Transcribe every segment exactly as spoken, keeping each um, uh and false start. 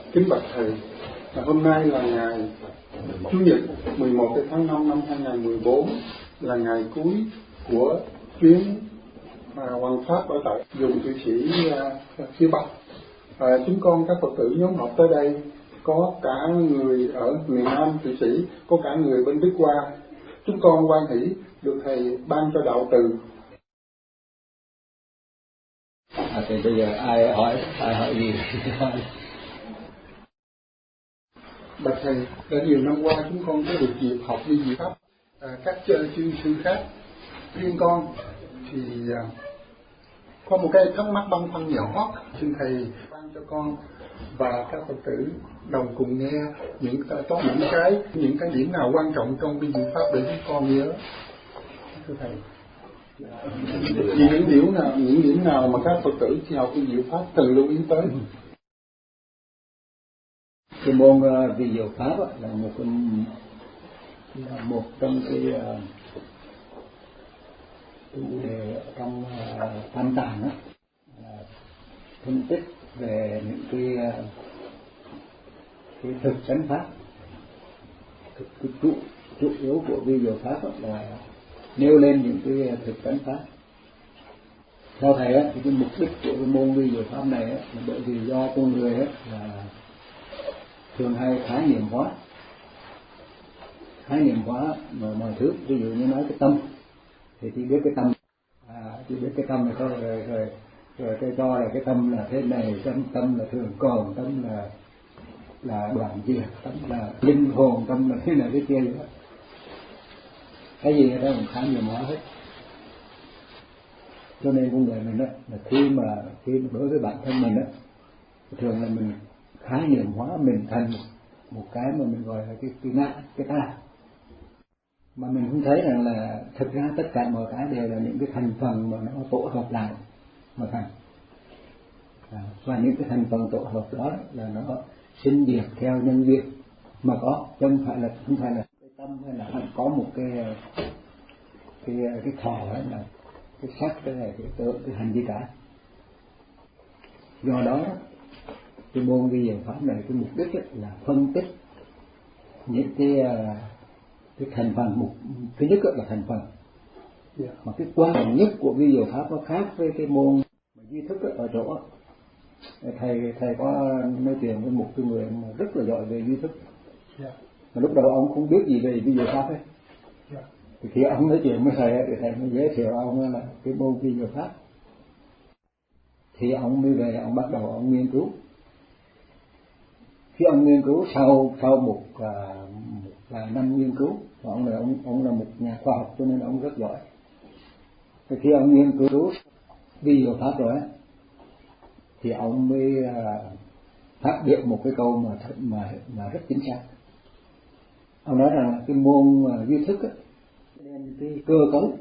Kính bạch thầy, hôm nay là ngày Chủ nhật mười một tháng năm năm hai nghìn không trăm mười bốn, là ngày cuối của chuyến à, hoằng pháp ở tại vùng Thụy Sĩ à, phía Bắc. À, chúng con các Phật tử nhóm họp tới đây, có cả người ở miền Nam Thụy Sĩ, có cả người bên Đức Hoa. Chúng con hoan hỷ được thầy ban cho đạo từ. À, thì bây giờ ai hỏi ai hỏi gì? Bạch thầy, đã nhiều năm qua chúng con có được dịp học đi diệu pháp à, các chơi chuyên sư khác. Riêng con thì à, có một cái thắc mắc băn khoăn nhỏ, xin thầy ban cho con và các Phật tử đồng cùng nghe những có những cái những cái điểm nào quan trọng trong vi diệu pháp để chúng con nhớ. Thưa thầy, những điểm nào những điểm nào mà các Phật tử khi học vi diệu pháp cần lưu ý tới? Cái môn uh, vi diệu pháp là một cái, là một trong cái uh, chủ đề trong uh, tam tạng đó, uh, phân tích về những cái uh, cái thực chánh pháp. Thực cái trụ trụ yếu của vi diệu pháp là nêu lên những cái thực chánh pháp. Theo thầy á, thì cái mục đích của cái môn vi diệu pháp này á, là bởi vì do con người á là thường hay khái niệm hóa khái niệm hóa mọi, mọi thứ. Ví dụ như nói cái tâm thì chỉ biết cái tâm, à, chỉ biết cái tâm này thôi, rồi rồi rồi cái cho là cái tâm là thế này, tâm tâm là thường còn, tâm là là đoạn diệt, tâm là linh hồn, tâm là thế này thế kia vậy đó. Cái gì đó cũng khái niệm hóa hết. Cho nên con người mình đó là khi mà khi mà đối với bản thân mình đó, thường là mình khái niệm hóa mình thành một, một cái mà mình gọi là cái cái ngã, cái ta, mà mình không thấy rằng là thực ra tất cả mọi cái đều là những cái thành phần mà nó tổ hợp lại mà thành. À, và những cái thành phần tổ hợp đó là nó sinh diệt theo nhân duyên mà có, chứ không phải là không phải là cái tâm hay là có một cái cái cái thọ ấy, là cái sắc, cái này cái tượng, cái hành gì cả. Do đó cái môn vi diệu pháp này cái mục đích là phân tích những cái cái thành phần. Mục thứ nhất là thành phần, yeah. Mà cái quan trọng nhất của vi diệu pháp nó khác với cái môn duy thức ở chỗ thầy thầy có nói chuyện với một cái người mà rất là giỏi về duy thức, yeah. Mà lúc đầu ông không biết gì về vi diệu pháp ấy, yeah. Thì khi ông nói chuyện với thầy thì thầy mới giới thiệu ông là cái môn vi diệu pháp. Thì ông mới về ông bắt đầu ông nghiên cứu. Khi ông nghiên cứu sau sau một, uh, một vài năm nghiên cứu, ông là ông ông là một nhà khoa học cho nên ông rất giỏi. Thì khi ông nghiên cứu vi diệu pháp rồi ấy, thì ông mới uh, phát biểu một cái câu mà mà mà rất chính xác. Ông nói rằng là cái môn uh, duy thức ấy, nên cái cơ cấu,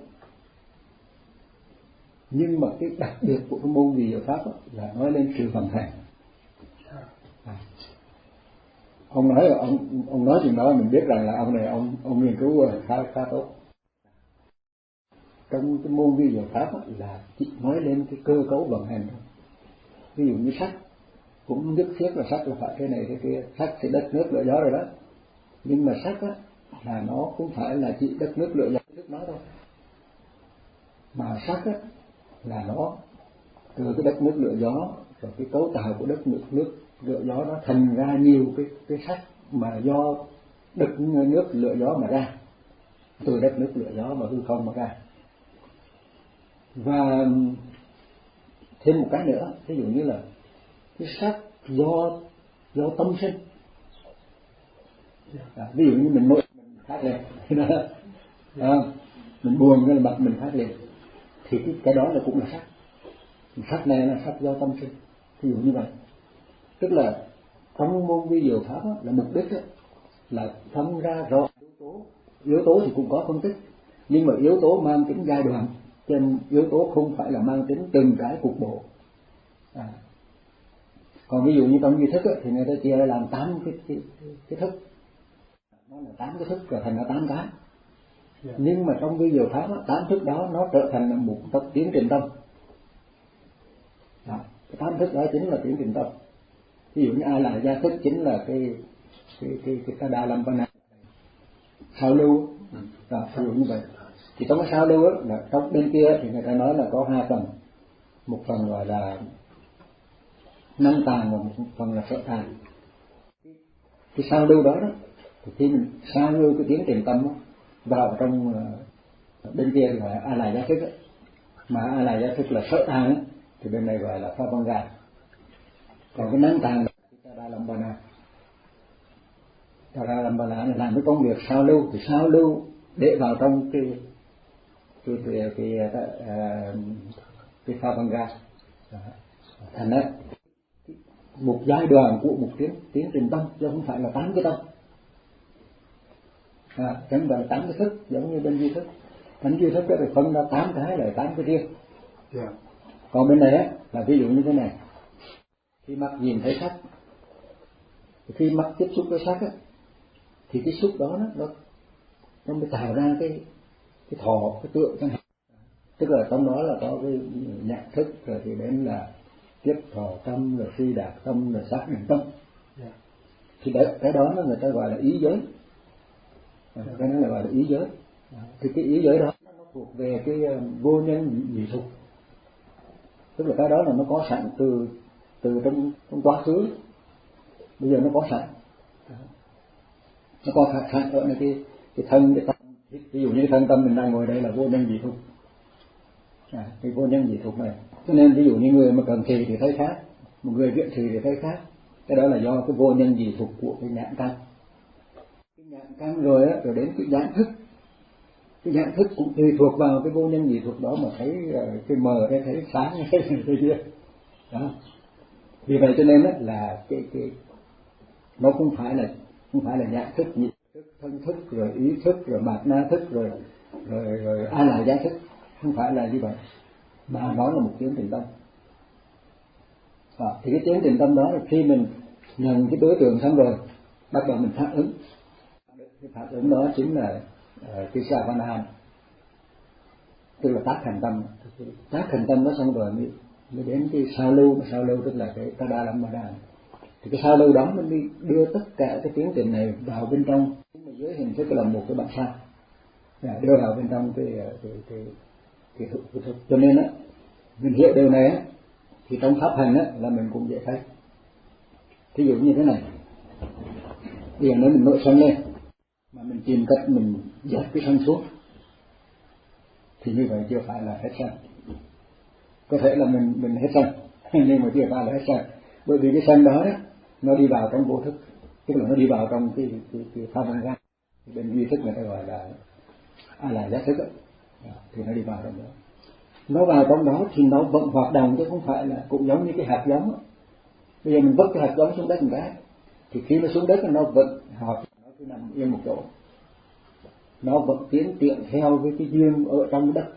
nhưng mà cái đặc biệt của cái môn vi diệu pháp ấy, là nói lên sự vận hành. À. Ông nói ông ông nói chuyện đó mình biết rằng là ông này ông ông nghiên cứu khá khá tốt. Trong cái môn vi diệu pháp là chỉ nói lên cái cơ cấu vận hành thôi. Ví dụ như sắt cũng nhất thiết là sắt là phải thế này thế kia, sắt thì đất nước lửa gió rồi đó. Nhưng mà sắt á là nó không phải là chỉ đất nước lửa gió nước nó thôi, mà sắt á là nó từ cái đất nước lửa gió, rồi cái cấu tạo của đất nước nước lửa gió nó thành ra nhiều cái cái sắt mà do đất nước lửa gió mà ra, từ đất nước lửa gió và hư không mà ra. Và thêm một cái nữa, ví dụ như là cái sắt do do tâm sinh. À, ví dụ như mình nội mình phát lên, à, mình buồn cái là mặt mình phát lên, thì cái, cái đó là cũng là sắt. Sắt này là sắt do tâm sinh. Ví dụ như vậy, tức là trong môn vi diệu pháp là mục đích là phân ra rõ yếu tố. Yếu tố thì cũng có phân tích, nhưng mà yếu tố mang tính giai đoạn, cho nên yếu tố không phải là mang tính từng cái cục bộ. À. Còn ví dụ như trong duy thức ấy, thì người ta chia làm tám cái, cái, cái, cái thức, nó là tám cái thức trở thành là tám cái. Yeah. Nhưng mà trong vi diệu pháp tám thức đó nó trở thành một tập tiến trình tâm. Đó. Cái tám thức đó chính là tiến trình tâm. ví dụ như A La Gia Thức chính là cái cái cái cái ta đa lâm pana sao lưu đó, ví dụ như vậy. Thì trong cái sao lưu á, là trong bên kia thì người ta nói là có hai phần, một phần gọi là năng tàng và một phần là sợ tàng. Cái sao lưu đó đó thì khi mình sao lưu cái tiến trình tâm đó, vào trong uh, bên kia thì gọi là A La Gia Thức ấy. Mà A La Gia Thức là sợ tàng ấy, thì bên này gọi là Pha Văn Gà. Còn cái năng tàng là ta đa lâm pana. Ta đa lâm pana là làm cái công việc sao lưu, thì sao lưu để vào trong cái cái cái cái, cái, cái, cái Pha Văn Gà. Thành ra một giai đoạn của một tiến tiến trình tâm, chứ không phải là tám cái tâm. À, chẳng phải tám cái thức giống như bên duy thức. Bên duy thức đó thì phân ra tám cái là tám cái riêng. Yeah. Còn bên này á là ví dụ như thế này, khi mắt nhìn thấy sắc, khi mắt tiếp xúc với sắc á, thì cái xúc đó nó nó mới tạo ra cái cái thọ, cái tượng chẳng hạn. Tức là trong đó là có cái nhạc thức, rồi thì đến là tiếp thọ tâm, rồi suy đạt tâm, rồi xác định tâm. Yeah. Thì đấy, cái đó nó người ta gọi là ý giới. Yeah. Cái đó là gọi là ý giới. Yeah. Thì cái ý giới đó nó thuộc về cái vô nhân nhị thục. Tức là cái đó là nó có sẵn từ từ trong trong quá khứ, bây giờ nó có sẵn. Yeah. Nó có sẵn ở cái cái thân, cái tâm. Ví dụ như cái thân tâm mình đang ngồi đây là vô nhân nhị thục. À, cái vô nhân nhị thục này. Cho nên ví dụ như người mà cần trì thì thấy khác, một người viện trì thì thấy khác. Cái đó là do cái vô nhân nhị thục của cái nhãn căn. Cái nhãn căn rồi á, rồi đến cái nhãn thức. Cái nhãn thức cũng tùy thuộc vào cái vô nhân nhị thục đó mà thấy cái mờ hay thấy sáng hay cái kia. Đó. Vì vậy cho nên á là cái cái nó không phải là không phải là nhãn thức, nhị thức, thân thức, rồi ý thức, rồi bạt na thức, rồi rồi rồi A La Gia Thức, không phải là như vậy, mà nó là một tiến trình tâm. À, thì cái tiến trình tâm đó là khi mình nhận cái đối tượng xong rồi, bắt đầu mình phản ứng. Cái phản ứng đó chính là uh, cái Savana, tức là tác thành tâm. Tác thành tâm nó xong rồi mới, mới đến cái sao lưu, sao lưu tức là cái Tada Lampada. Thì cái sao lưu đó mình đi đưa tất cả cái tiến trình này vào bên trong, dưới hình thức là một cái bản sao, đưa vào bên trong cái cái cái cái thực, cái thực. Cho nên á mình hiểu điều này á thì trong pháp hành á là mình cũng dễ thấy. Ví dụ như thế này, bây giờ nếu mình nội sân lên mà mình tìm cách mình dẹp cái sân xuống thì như vậy chưa phải là hết sân. Có thể là mình mình hết sân nhưng mà chưa phải là hết sân, bởi vì cái sân đó đó nó đi vào trong vô thức, tức là nó đi vào trong cái cái cái pháp hành ra. Bên duy thức người ta gọi là A La Gia Thức đó. Thì nó đi vào trong đó, nó vào trong đó thì nó vẫn hoạt động, chứ không phải là cũng giống như cái hạt giống đó. Bây giờ mình vứt cái hạt giống xuống đất một cái thì khi nó xuống đất nó vẫn hoạt, nó cứ nằm yên một chỗ, nó vẫn tiến triển theo với cái duyên ở trong đất.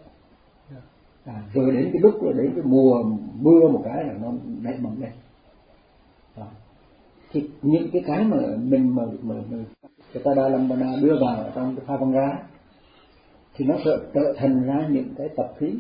À, rồi đến cái lúc rồi đến cái mùa mưa một cái là nó nảy mầm lên. À, thì những cái cái mà mình mà mà, mà cái Tada Lampada đưa vào trong cái Pha Văn Gá thì nó sẽ trở thành ra những cái tập khí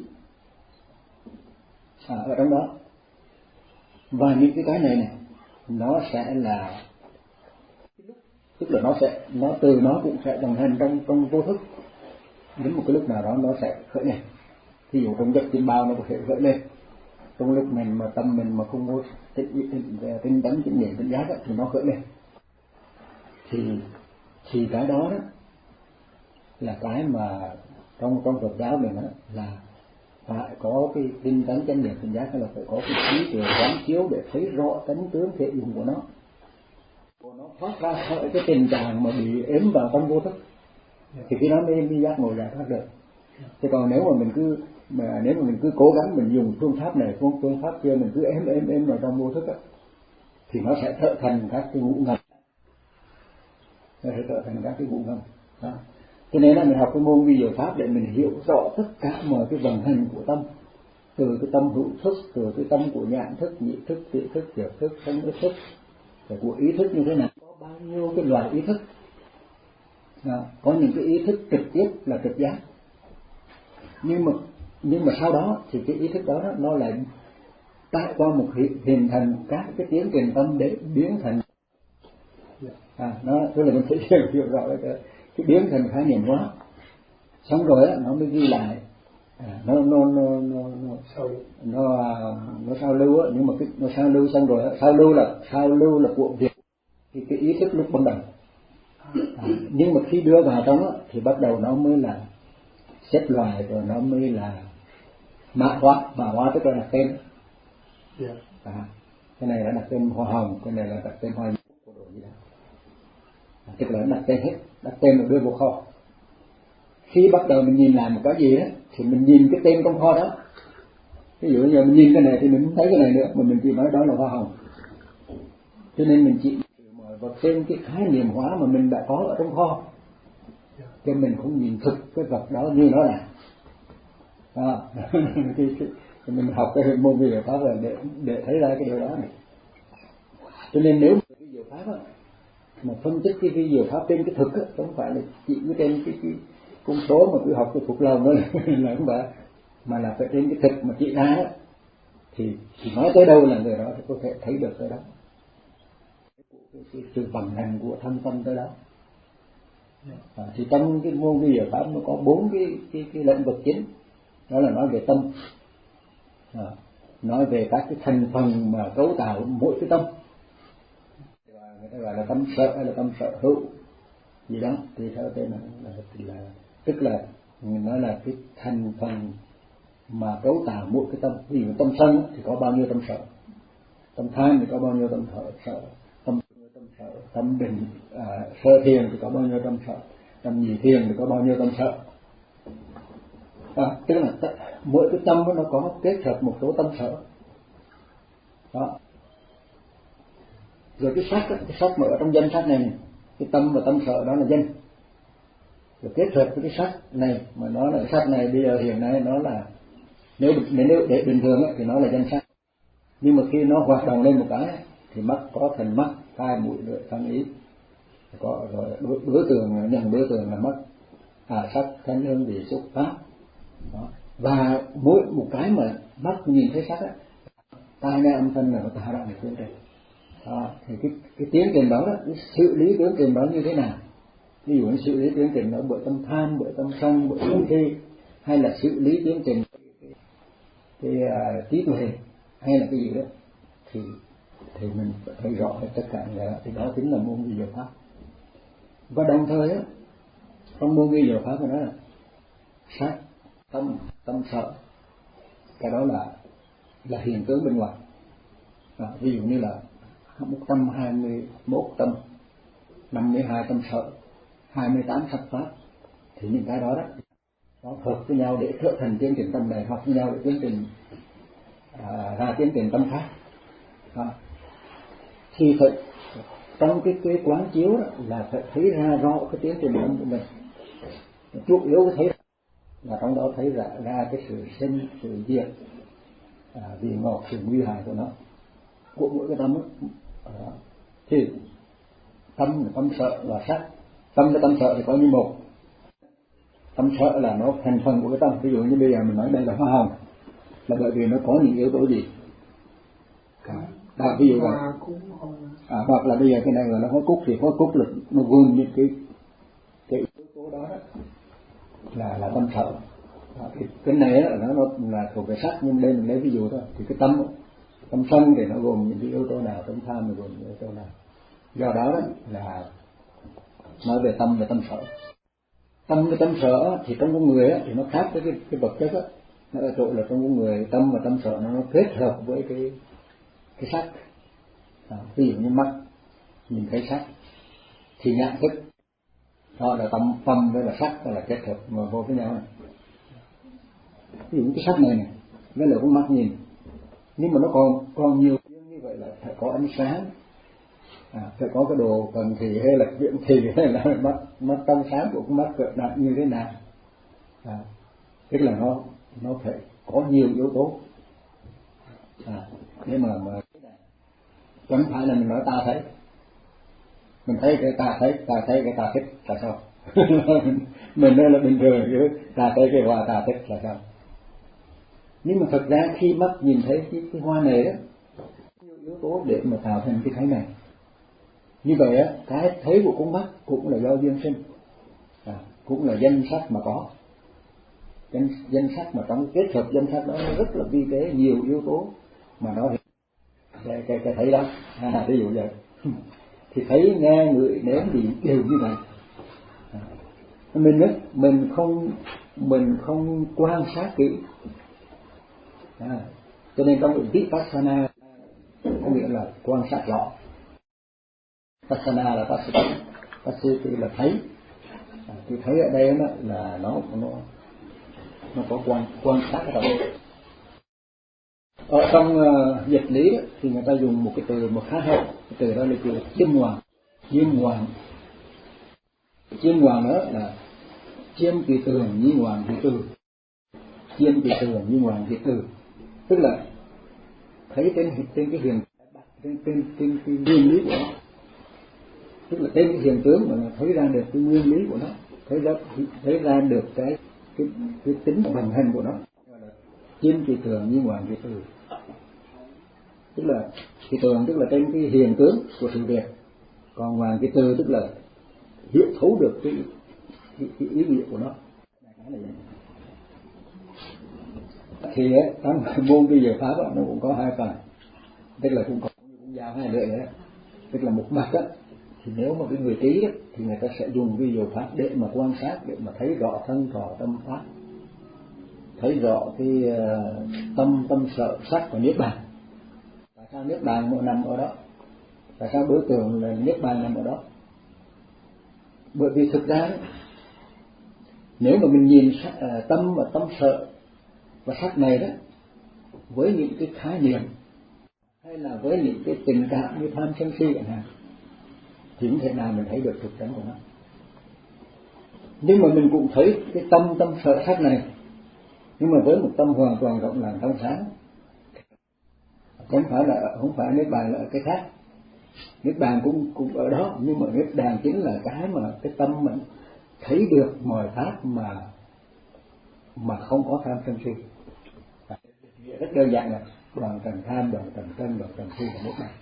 à, ở trong đó. Và những cái cái này này nó sẽ là, tức là nó sẽ nó từ nó cũng sẽ đồng hành trong trong vô thức, đến một cái lúc nào đó nó sẽ khởi lên. Ví dụ trong giấc chiêm bao nó có thể khởi lên, trong lúc mình mà tâm mình mà không có tinh tấn chánh niệm tỉnh giác thì nó khởi lên. Thì thì cái đó đó là cái mà trong trong Phật giáo mình đó là phải có cái tinh tấn chánh niệm tỉnh giác, hay là phải có cái trí tuệ quán chiếu để thấy rõ tánh tướng thể dụng của nó. Của nó thoát ra khỏi cái tình trạng mà bị ếm vào trong vô thức thì khi đó mới mới giác ngộ giải thoát được. Chứ còn nếu mà mình cứ mà nếu mà mình cứ cố gắng mình dùng phương pháp này phương phương pháp kia, mình cứ ém ém ém vào trong vô thức á thì nó sẽ trở thành các cái ngũ ngầm, nó sẽ trở thành các cái ngũ ngầm. Đó. Cho nên là mình học cái môn vi diệu pháp để mình hiểu rõ tất cả mọi cái vận hành của tâm, từ cái tâm hữu thức, từ cái tâm của nhãn thức, nhị thức, tị thức, thiệt thức, thân ức thức, rồi của ý thức như thế nào, có bao nhiêu cái loại ý thức. Đó. Có những cái ý thức trực tiếp là trực giác, nhưng mà nhưng mà sau đó thì cái ý thức đó nó lại trải qua một hình thành các cái tiến trình tâm để biến thành à nó tức là mình phải hiểu, hiểu rõ cái, cái biến thành khái niệm hóa, xong rồi á nó mới ghi lại à, nó nó nó nó nó nó nó sao lưu á, nhưng mà cái nó sao lưu xong rồi á, sao lưu là sao lưu là của việc thì cái ý thức lúc ban đầu à, nhưng mà khi đưa vào trong á thì bắt đầu nó mới là xếp loại, rồi nó mới là mã hóa. Mã hóa tức là đặt tên yeah. à, cái này là đặt tên hoa hồng, cái này là đặt tên hoa của đồ gì đó à, tức là đặt tên hết, đặt tên rồi đưa vào kho. Khi bắt đầu mình nhìn lại một cái gì đó thì mình nhìn cái tên trong kho đó, ví dụ như mình nhìn cái này thì mình không thấy cái này nữa, mà mình chỉ nói đó là hoa hồng. Cho nên mình chỉ vào trên cái khái niệm hóa mà mình đã có ở trong kho, cho mình cũng nhìn thực cái vật đó như nó là đó. Mình học cái môn vi diệu pháp là để để thấy ra cái điều đó này. Cho nên nếu mà vi diệu pháp á, mà phân tích cái vi diệu pháp trên cái thực á, không phải là chỉ trên cái cái con số mà cứ học cái thuộc lòng đó là không phải, mà là phải trên cái thực mà chỉ ra á, thì thì nói tới đâu là người đó thì có thể thấy được tới đó, cái, cái sự vận hành của thân tâm tới đó. À, thì trong cái môn vi diệu pháp nó có bốn cái cái cái lĩnh vực chính, đó là nói về tâm, à, nói về các cái thành phần mà cấu tạo mỗi cái tâm, và người ta gọi là tâm sở hay là tâm sở hữu gì đó thì theo tên là, là, là tức là nói là cái thành phần mà cấu tạo mỗi cái tâm. Ví dụ tâm sân thì có bao nhiêu tâm sở, tâm tham thì có bao nhiêu tâm sở, sở tâm tâm sở, tâm định à, sơ thiền thì có bao nhiêu tâm sở, tâm nhị thiền thì có bao nhiêu tâm sở. À, tức là t- mỗi cái tâm nó có kết hợp một số tâm sở đó. Rồi cái sắc, cái sắc mà ở trong danh sách này, này, cái tâm và tâm sở đó là danh. Rồi kết hợp với cái sắc này mà nó là sắc này bây giờ hiện nay nó là nếu nếu để bình thường ấy, thì nó là danh sắc, nhưng mà khi nó hoạt động lên một cái thì mắt có thành mắt, tai mũi lưỡi thân ý, có rồi đối, đối tượng nhận đối tượng là mắt à, sắc thanh hương vị xúc pháp đó. Và mỗi một cái mà mắt nhìn thấy sắc á, tai nghe âm thanh là nó tạo ra một tiến trình đó. Thì cái cái tiến trình đó, đó cái xử lý tiến trình đó như thế nào? Ví dụ như xử lý tiến trình đó bởi tâm tham, bởi tâm sân, bởi tâm thi, hay là xử lý tiến trình cái uh, trí tuệ hay là cái gì đó, thì thì mình phải thấy rõ tất cả là thì đó chính là môn vi diệu pháp. Và đồng thời á, trong môn vi diệu pháp nó là sắc, tâm, tâm sở, cái đó là là hiện tướng bên ngoài. À, ví dụ như là một trăm hai mươi mốt tâm, năm mươi hai tâm sở, hai mươi tám sắc pháp, thì những cái đó đó nó hợp với nhau để trở thành tiến trình tâm này, hợp với nhau để tiến trình à, ra tiến trình tâm khác. À, thì phải trong cái cái quán chiếu đó là phải thấy ra rõ cái tiến trình tâm của mình. Chủ yếu thấy là trong đó thấy ra, ra cái sự sinh, sự diệt, à, vị ngọt, sự nguy hại của nó, của mỗi cái tâm đó. À, thì tâm tâm sợ là sắc, tâm với tâm sợ thì có như một. Tâm sợ là nó thành phần của cái tâm. Ví dụ như bây giờ mình nói đây là hoa hồng, là bởi vì nó có những yếu tố gì? À, à, ví dụ là à, hoặc là bây giờ cái này là nó hoa cúc, thì hoa cúc là nó gồm những cái cái yếu tố đó, đó là là tâm sợ. À, thì cái này là nó, nó là thuộc về sắc, nhưng đây mình lấy ví dụ thôi. Thì cái tâm tâm sân thì nó gồm những cái yếu tố nào, tâm tham thì gồm những yếu tố nào. Do đó, đó là nói về tâm và tâm sở. Tâm với tâm sở thì trong con người á, thì nó khác với cái, cái vật chất á, nó ở chỗ là trong con người tâm và tâm sở nó, nó kết hợp với cái cái sắc. À, ví dụ như mắt nhìn thấy sắc thì nhận thức đó là tâm tâm với là sắc, đó là kết hợp mà vô với nhau này. Ví dụ cái sắc này này với là con mắt nhìn, nhưng mà nó còn còn nhiều như vậy là phải có ánh sáng, à, phải có cái đồ cần thì hay là viễn thì hay là mắt mắt tâm sáng của con mắt cỡ đạt như thế nào, à, tức là nó nó phải có nhiều yếu tố, à, để mà mà chẳng phải là mình nói ta thấy, mình thấy cái ta thấy, ta thấy cái ta thích là sao? Mình đây là bình thường chứ ta thấy cái hoa ta thích là sao? Nhưng mà thật ra khi mắt nhìn thấy cái, cái hoa này đó, nhiều yếu tố để mà tạo thành cái thấy này. Như vậy á, cái thấy của con mắt cũng là do duyên sinh, à, cũng là danh sắc mà có. Danh, danh sắc mà trong kết hợp danh sắc đó nó rất là vi tế, nhiều yếu tố mà nó cái, cái, cái thấy đó, à, ví dụ vậy. Thì thấy, nghe, ngửi, nếm thì đều như vậy. À, mình á, mình không mình không quan sát kỹ, à, cho nên trong vipassana có nghĩa là quan sát rõ. Vipassana là passaty, passaty là thấy. À, thì thấy ở đây đó là nó nó nó có quan quan sát ở trong. Ở trong uh, dịch lý đó, thì người ta dùng một cái từ một khá hay, cái từ đó là từ chiêm hoàng, chiêm hoàng, chiêm hoàng đó là chiêm kỳ tường nhi hoàng kỳ từ, chiêm kỳ tường nhi hoàng kỳ từ, tức là thấy trên trên cái hiện trên trên trên cái nguyên lý của nó, tức là trên cái hiện tướng mà thấy ra được cái nguyên lý của nó, thấy ra thấy ra được cái cái cái tính vận hành của nó, chiêm kỳ tường nhi hoàng kỳ từ. Tức là cái tường tức là trên cái hiện tướng của sự việc, còn hoàng cái từ tức là hiểu thấu được cái, cái, cái ý nghĩa của nó. Thì trong môn cái giờ pháp đó, nó cũng có hai phần, tức là cũng có cũng giao hai lưỡi đấy. Tức là một mặt đó, thì nếu mà cái người trí đó, thì người ta sẽ dùng cái giờ pháp để mà quan sát, để mà thấy rõ thân thọ tâm pháp, thấy rõ cái uh, tâm tâm sợ sắc và niết bàn. Tại sao niết bàn nằm ở đó? Tại sao đối tượng là niết bàn nằm ở đó? Bởi vì thực ra đó, nếu mà mình nhìn sắc, uh, tâm và tâm sợ và sắc này đó với những cái khái niệm hay là với những cái tình cảm như tham sân si chẳng hạn, thì không thể nào mình thấy được thực chất của nó. Nhưng mà mình cũng thấy cái tâm tâm sợ sắc này, nhưng mà với một tâm hoàn toàn rộng lặng trong sáng, không phải là không phải niết bàn là ở cái khác. Niết bàn cũng cũng ở đó, nhưng mà niết bàn chính là cái mà cái tâm mình thấy được mọi pháp mà mà không có tham sân si. Rất đơn giản là đoạn trần tham, đoạn trần sân, đoạn trần si là niết bàn.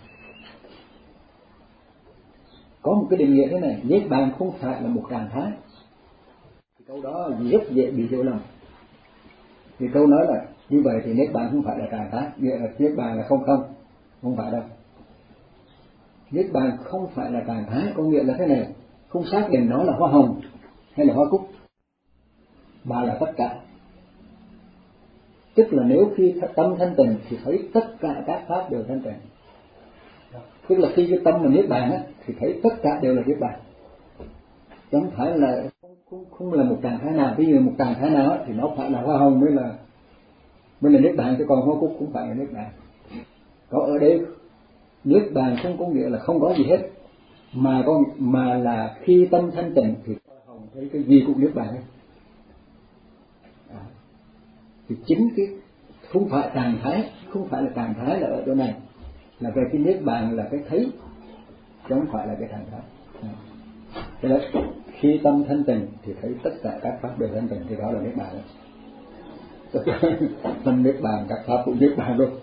Có một cái định nghĩa thế này: niết bàn không phải là một trạng thái. Thì câu đó rất dễ bị hiểu lầm. Thì câu nói là như vậy thì niết bàn không phải là trạng thái, nghĩa là niết bàn là không không, không phải đâu. Niết bàn không phải là trạng thái, có nghĩa là thế này, không xác định nó là hoa hồng hay là hoa cúc, mà là tất cả. Tức là nếu khi tâm thanh tịnh thì thấy tất cả các pháp đều thanh tịnh. Tức là khi cái tâm mình niết bàn á, thì thấy tất cả đều là niết bàn. Chẳng phải là không, không, không là một trạng thái nào. Ví dụ một trạng thái nào á, thì nó phải là hoa hồng mới là mới là niết bàn, chứ còn hoa cúc cũng phải là niết bàn. Có ở đây niết bàn không có nghĩa là không có gì hết, mà có mà là khi tâm thanh tịnh thì hoa hồng thấy cái gì cũng niết bàn ấy. À, thì chính cái không phải trạng thái, không phải là trạng thái là ở chỗ này, là về cái niết bàn là cái thấy, chứ không phải là cái trạng thái. Thế đấy, khi tâm thanh tịnh thì thấy tất cả các pháp đều thanh tịnh, thì đó là niết bàn. Tâm niết bàn, các pháp cũng niết bàn luôn.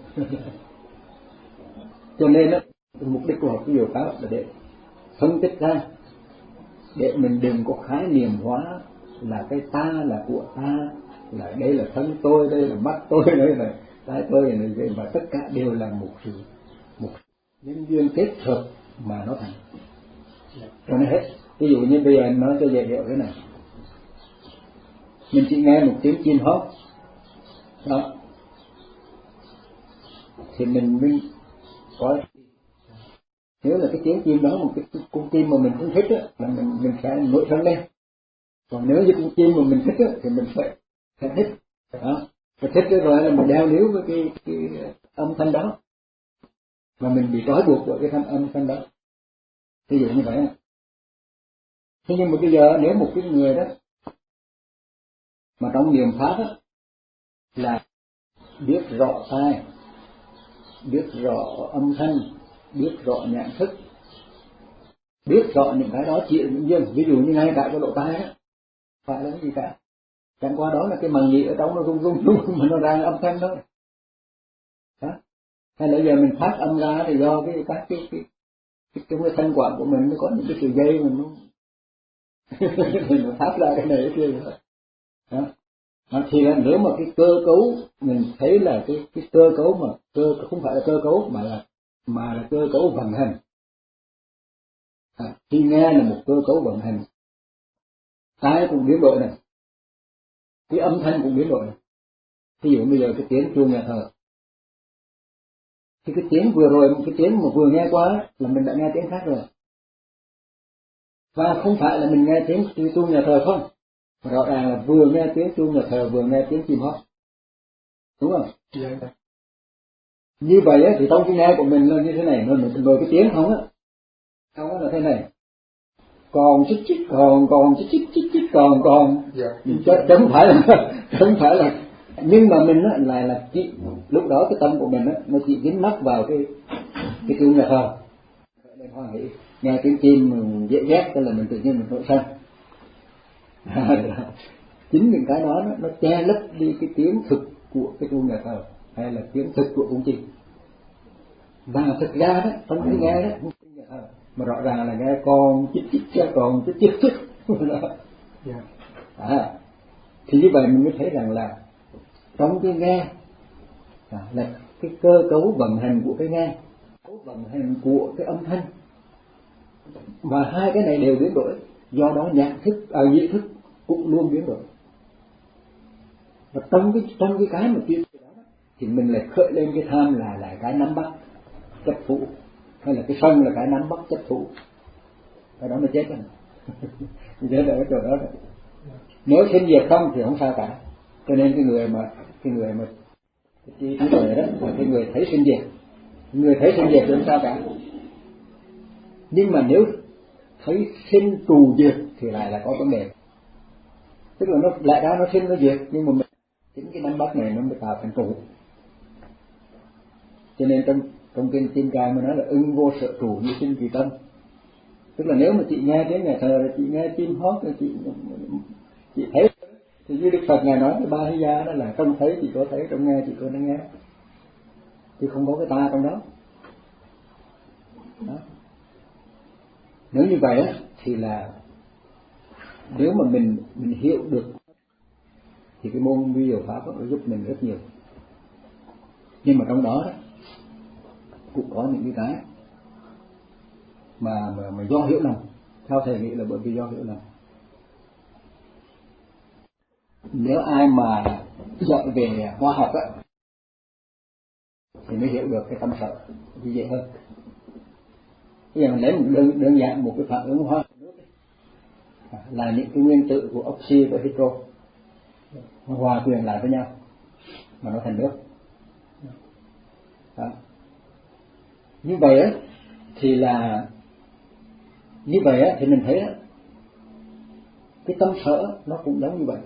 Cho nên đó, mục đích của học cái điều pháp là để phân tích ra, để mình đừng có khái niệm hóa là cái ta là của ta, là đây là thân tôi, đây là mắt tôi, đây là tai tôi, này vậy, mà tất cả đều là một sự một nhân duyên kết hợp mà nó thành. Cho nên hết. Ví dụ như bây giờ anh nói cho dễ hiểu thế này, mình chỉ nghe một tiếng chim hót đó, thì mình mình có, nếu là cái tiếng chim đó một cái con chim mà mình không thích á, là mình mình sẽ nổi sân lên. Còn nếu như con chim mà mình thích á, thì mình phải phải thích đó, phải thích cái rồi là mình đeo níu với cái, cái âm thanh đó, mà mình bị trói buộc bởi cái thanh âm thanh đó. Ví dụ như vậy. Thế nhưng mà bây giờ nếu một cái người đó mà trong niệm pháp á, là biết rõ tai, biết rõ âm thanh, biết rõ nhận thức, biết rõ những cái đó chỉ là những duyên. Ví dụ như ngay tại cái lỗ tai á, phải là cái gì cả, Chẳng qua đó là cái màng nhĩ ở trong nó rung rung rung mà nó ra âm thanh đó. Đó. Hay là giờ mình phát âm ra thì do cái các cái cái cái trong cái thanh quản của mình nó có những cái sợi dây mình nó mình phát ra cái này cái kia rồi. Đó. Đó. Thì là nếu mà cái cơ cấu mình thấy là cái cái cơ cấu mà cơ không phải là cơ cấu mà là mà là cơ cấu vận hành. À, khi nghe là một cơ cấu vận hành, tai cũng biến đổi này, cái âm thanh cũng biến đổi này. Ví dụ bây giờ cái tiếng chuông nhà thờ, thì cái tiếng vừa rồi, cái tiếng mà vừa nghe qua là mình đã nghe tiếng khác rồi. Và không phải là mình nghe tiếng chuông nhà thờ không, mà rõ ràng là vừa nghe tiếng chuông nhà thờ vừa nghe tiếng chim hót, đúng không? Yeah. Như vậy á, thì trong cái nghe của mình là như thế này, rồi, rồi cái tiếng không á, không á là thế này, còn chích chích còn còn chích chích chích chích còn còn, yeah. Chẳng phải là chẳng phải là, nhưng mà mình á là là chỉ, lúc đó cái tâm của mình á nó chỉ dính mắc vào cái cái chuông nhà thờ, nên hoan hỷ, nghe tiếng chim mình dễ ghét, cái là mình tự nhiên mình nổi sân. Chính những cái đó nó, nó che lấp đi cái tiếng thực của cái chuông nhà thờ hay là tiếng thực của cung chim. Và thực ra đó trong cái nghe đó không tiếng nhà thờ mà rõ ràng là nghe còn chích chích cho còn chích chích chích. Yeah. À, thì như vậy mình mới thấy rằng là trong cái nghe à, là cái cơ cấu vận hành của cái nghe, cấu vận hành của cái âm thanh, và hai cái này đều biến đổi, do đó nhạc thức, à, nhị thức cũng luôn biến đổi. Và trong cái trong cái cái mà kia đó thì mình lại khởi lên cái tham là là cái nắm bắt chấp thủ, hay là cái sân là cái nắm bắt chấp thủ, cái đó mới chết rồi. Chết ở cái chỗ đó rồi. Nếu sinh diệt không thì không sao cả. Cho nên cái người mà cái người mà trí tuệ đó là cái người thấy sinh diệt, người thấy sinh diệt thì không sao cả. Nhưng mà nếu thấy sinh trù diệt thì lại là có vấn đề. Tức là nó lại ra nó sinh nó diệt, nhưng mà mình, chính cái nắm bắt này nó mới tạo thành trụ. Cho nên trong trong kinh Kim Cang mới nói là ưng vô sợ trụ như sinh kỳ tâm. Tức là nếu mà chị nghe tiếng nhà thờ, chị nghe chim hót, chị chị thấy thì như Đức Phật ngài nói cái ba hí gia đó là trong thấy chỉ có thấy, trong nghe chỉ có nó nghe, chứ không có cái ta trong đó. Đó. Nếu như vậy á thì là nếu mà mình mình hiểu được thì cái môn vi diệu pháp nó giúp mình rất nhiều. Nhưng mà trong đó, đó cũng có những cái cái mà mà, mà do hiểu lầm, theo thầy nghĩ là bởi vì do hiểu lầm. Nếu ai mà giỏi về khoa học á thì mới hiểu được cái tâm sở thì dễ hơn. Bây giờ mình lấy một đơn, đơn giản một cái phản ứng hóa nước là những cái nguyên tử của oxy và hydro nó hòa quyện lại với nhau mà nó thành nước. Đó. Như vậy á thì là như vậy á thì mình thấy á, cái tâm sở nó cũng giống như vậy.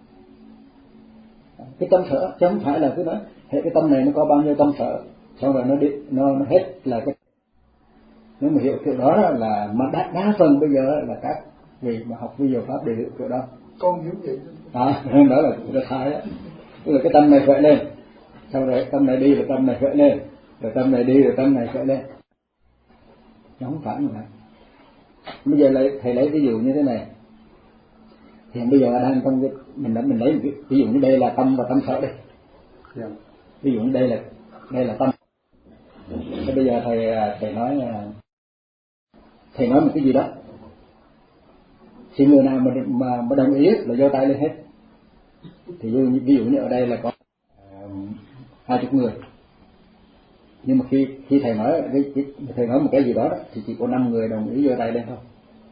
Cái tâm sở chứ không phải là cứ nói hệ cái tâm này nó có bao nhiêu tâm sở xong rồi nó đi nó, nó hết là cái. Nếu mà hiểu kiểu đó là mà đa, đa phần bây giờ là các vị mà học vi diệu pháp đều hiểu kiểu đó. Con hiểu vậy à, đó là đó sai á. Tức là cái tâm này khởi lên, sau rồi tâm này đi rồi tâm này khởi lên, rồi tâm này đi rồi tâm này khởi lên. Nó không phải như vậy. Bây giờ lấy, thầy lấy ví dụ như thế này. Thì bây giờ đang trong cái mình đã mình lấy một cái ví dụ như đây là tâm và tâm sở đây. Yeah. Ví dụ như đây là đây là tâm. Thế bây giờ thầy thầy nói thầy nói một cái gì đó thì người nào mà mà, mà đồng ý là giơ tay lên hết. Thì ví dụ, ví dụ như ở đây là có hai chục người, nhưng mà khi khi thầy nói cái, cái, thầy nói một cái gì đó, đó thì chỉ có năm người đồng ý giơ tay lên thôi.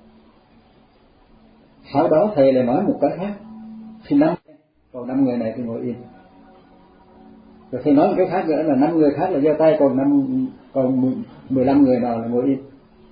Sau đó thầy lại nói một cái khác thì năm còn năm người này thì ngồi yên. Rồi thầy nói một cái khác nữa là năm người khác là giơ tay, còn năm còn mười lăm người nào là ngồi yên.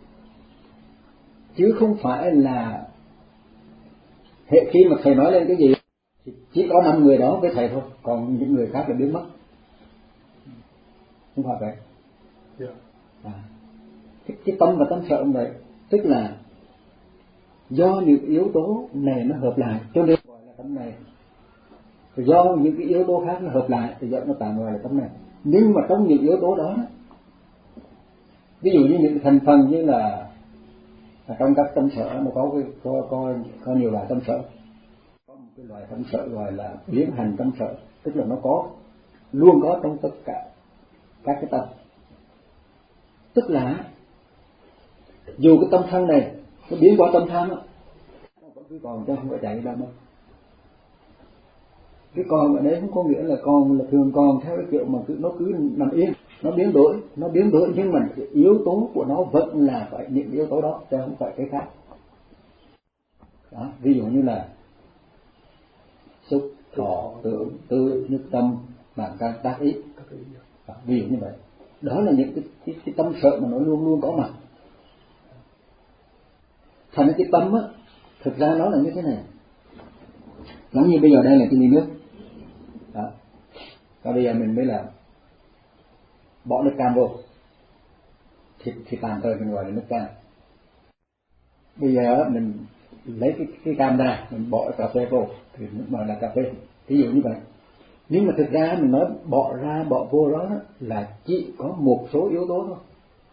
Chứ không phải là hệ khi mà thầy nói lên cái gì thì chỉ có năm người đó với thầy thôi, còn những người khác là biến mất. Không phải vậy. Yeah. À, cái, cái tâm và tâm sở vậy, tức là do những yếu tố này nó hợp lại cho nên gọi là tâm này, do những cái yếu tố khác nó hợp lại thì dẫn nó tạo ra là tâm này. Nhưng mà trong những yếu tố đó, ví dụ như những thành phần như là trong các tâm sở nó có cái có, có có nhiều loại tâm sở, có một cái loại tâm sở gọi là biến hành tâm sở, tức là nó có luôn có trong tất cả các cái tâm, tức là dù cái tâm thân này nó biến qua tâm tham nó vẫn cứ còn, chứ không phải chạy đâu đâu. Cái còn ở đấy không có nghĩa là còn là thường còn theo cái kiểu mà cứ nó cứ nằm yên, nó biến đổi, nó biến đổi nhưng mà yếu tố của nó vẫn là phải những yếu tố đó, chứ không phải cái khác. Đó, ví dụ như là xúc, thọ, tưởng, tư, nhất tâm, bản căn, tác ý. Đó, ví dụ như vậy. Đó là những cái, cái, cái tâm sở mà nó luôn luôn có mặt. Thành ra cái tâm á, thực ra nó là như thế này. Giống như bây giờ đây là cái ly nước. Đó. Và bây giờ mình mới là bỏ nước cam vô thì, thì tạm thời mình gọi là nước cam. Bây giờ mình lấy cái, cái cam ra, mình bỏ cà phê vô thì nó gọi là cà phê. Ví dụ như vậy. Nhưng mà thực ra mình nói bỏ ra bỏ vô đó là chỉ có một số yếu tố thôi.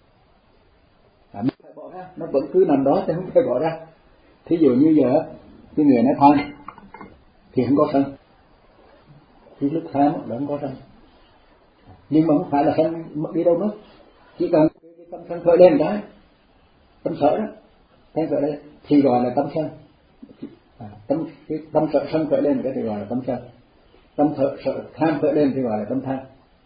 À, mình phải bỏ ra, nó vẫn cứ nằm đó chứ không phải bỏ ra. Thí dụ như giờ cái người nói than thì không có sân, thì lúc than nó không có sân, nhưng mà không phải là sân đi đâu mất, chỉ cần cái tâm sân khởi lên cái tâm sở đó, thấy khởi lên thì gọi là tâm sân. À, tâm cái tâm sở sân khởi lên cái thì gọi là tâm sân, tâm sở, sở tham khởi lên thì gọi là tâm tham.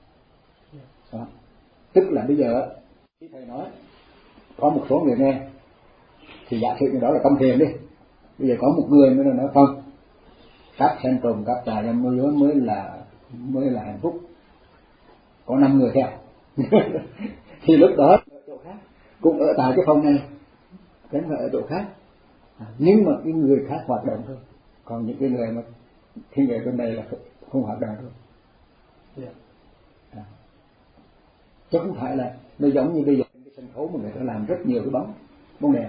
Đó. Tức là bây giờ khi thầy nói có một số người nghe thì giả sử như đó là tâm thiền đi, bây giờ có một người mới nói không, các sen trồng các trà dâm môi giới mới là mới là hạnh phúc, có năm người theo thì lúc đó ở chỗ khác cũng ở tại cái phòng này, đến ở chỗ khác, à, nhưng mà cái người khác hoạt động thôi, còn những cái người mà khi người bên đây là không hoạt động thôi. Yeah. À. Chứ không phải là nó giống như bây giờ cái sân khấu mà người ta làm rất nhiều cái bóng bóng đèn,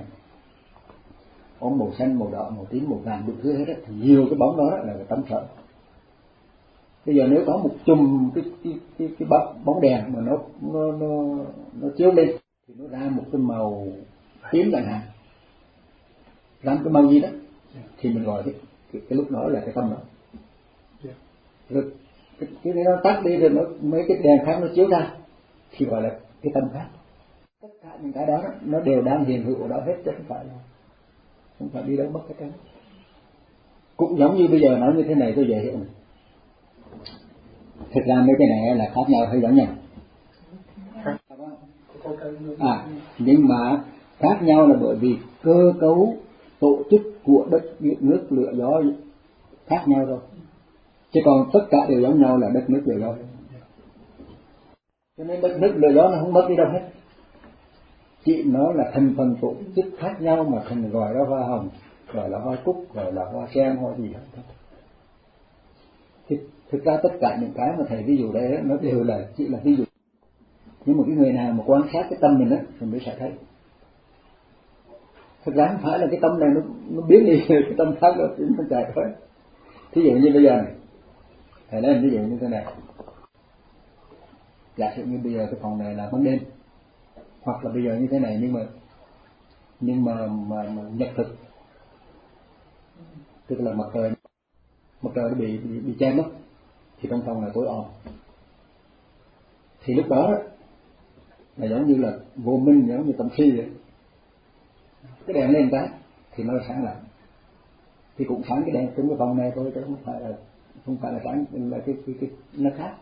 bóng màu xanh, màu đỏ, màu tím, màu vàng, đủ thứ hết á, thì nhiều cái bóng đó là cái tâm sở. Bây giờ nếu có một chùm cái cái cái, cái bóng đèn mà nó nó nó nó chiếu lên thì nó ra một cái màu tím chẳng hạn, ra một cái màu gì đó, thì mình gọi cái cái, cái lúc đó là cái tâm đó. Rồi cái, cái nó tắt đi rồi nó mấy cái đèn khác nó chiếu ra thì gọi là cái tâm khác. Tất cả những cái đó nó đều đang hiện hữu ở đó hết, chứ không phải là không phải đi đâu mất cái cái. Cũng giống như bây giờ nói như thế này tôi dễ hiểu này. Thực ra mấy cái này là khác nhau hay giống nhau? À, nhưng mà khác nhau là bởi vì cơ cấu tổ chức của đất nước lửa gió khác nhau thôi, chứ còn tất cả đều giống nhau là đất nước lửa gió. Cho nên đất nước lửa gió nó không mất đi đâu hết, chỉ nó là thành phần tổ chức khác nhau mà thành gọi là hoa hồng, gọi là hoa cúc, gọi là hoa sen, hoa gì đó. Thì thực ra tất cả những cái mà thầy ví dụ đấy nó đều là chỉ là ví dụ. Nhưng mà cái người nào mà quan sát cái tâm mình á thì mới sẽ thấy. Thực ra không phải là cái tâm này nó, nó biến đi cái tâm khác rồi nó chạy thôi. Thí dụ như bây giờ này, thầy nói ví dụ như thế này. Giả sử như bây giờ cái phòng này là ban đêm, hoặc là bây giờ như thế này, nhưng mà nhưng mà mà, mà nhật thực, tức là mặt trời mặt trời nó bị bị, bị che mất thì trong phòng là tối om, thì lúc đó là giống như là vô minh, giống như tâm si vậy. Cái đèn lên cái thì nó sáng lại, thì cũng sáng cái đèn trong cái phòng này thôi, chứ không phải là không phải là sáng là cái cái cái nó khác.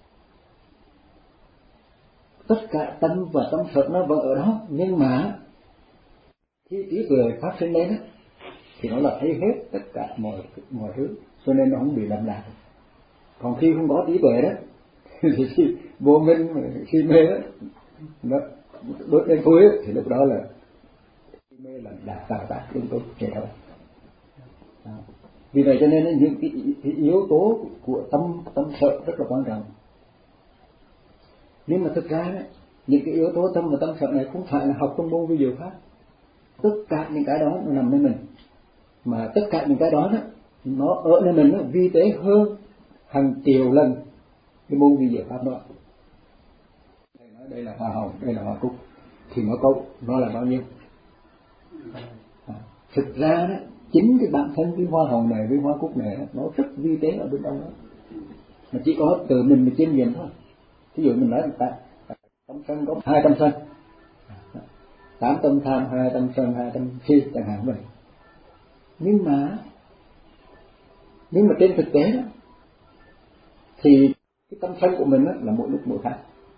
Tất cả tâm và tâm sở nó vẫn ở đó, nhưng mà khi trí tuệ phát sinh lên đó, thì nó là thấy hết tất cả mọi mọi thứ, cho nên nó không bị lầm lạc. Còn khi không có trí tuệ đó thì khi vô minh khi mê đó nó đốt lên cuối thì lúc đó là khi mê là đạt tạo tác lung tung vậy thôi. Vì vậy cho nên những cái, cái yếu tố của tâm tâm sở rất là quan trọng. Nhưng mà thực ra đấy, những cái yếu tố tâm và tâm sở này không phải là học trong môn vi diệu pháp. Tất cả những cái đó nó nằm nơi mình, mà tất cả những cái đó, đó nó ở nơi mình nó vi tế hơn hàng triệu lần cái môn vi diệu pháp đó. Thầy nói đây là hoa hồng, đây là hoa cúc, thì nó có nó là bao nhiêu? À, thực ra đó, chính cái bản thân cái hoa hồng này với hoa cúc này nó rất vi tế ở bên trong đó, mà chỉ có từ mình mình chiêm nghiệm thôi. Ví dụ mình nói là tâm sân có hai tâm sân, tám tâm tham, hai tâm sân, hai tâm si chẳng hạn vậy. Nhưng mà nhưng mà trên thực tế đó thì cái tâm sân của mình đó là mỗi lúc mỗi khác,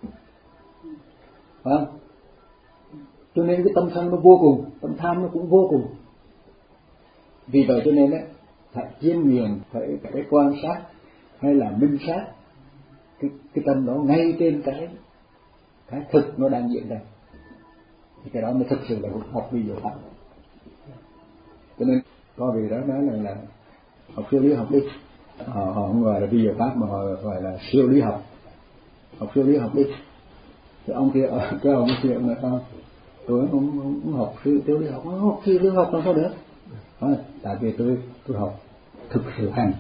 phải không? Cho nên cái tâm sân nó vô cùng, tâm tham nó cũng vô cùng. Vì vậy cho nên đấy, phải chiêm nghiệm, phải phải quan sát hay là minh sát cái cái tâm đó ngay trên cái cái thực nó đang diễn ra, thì cái đó mới thực sự là học vi diệu pháp. Cho nên có vị đó nói là, là học siêu lý học đi, họ, họ không gọi là vi diệu pháp mà họ gọi là siêu lý học, học siêu lý học đi. Thì ông kia, cái ông kia mà sao tôi không, không, không học siêu siêu lý học, không học siêu lý học làm sao được? À, tại vì tôi tôi học thực sự hành,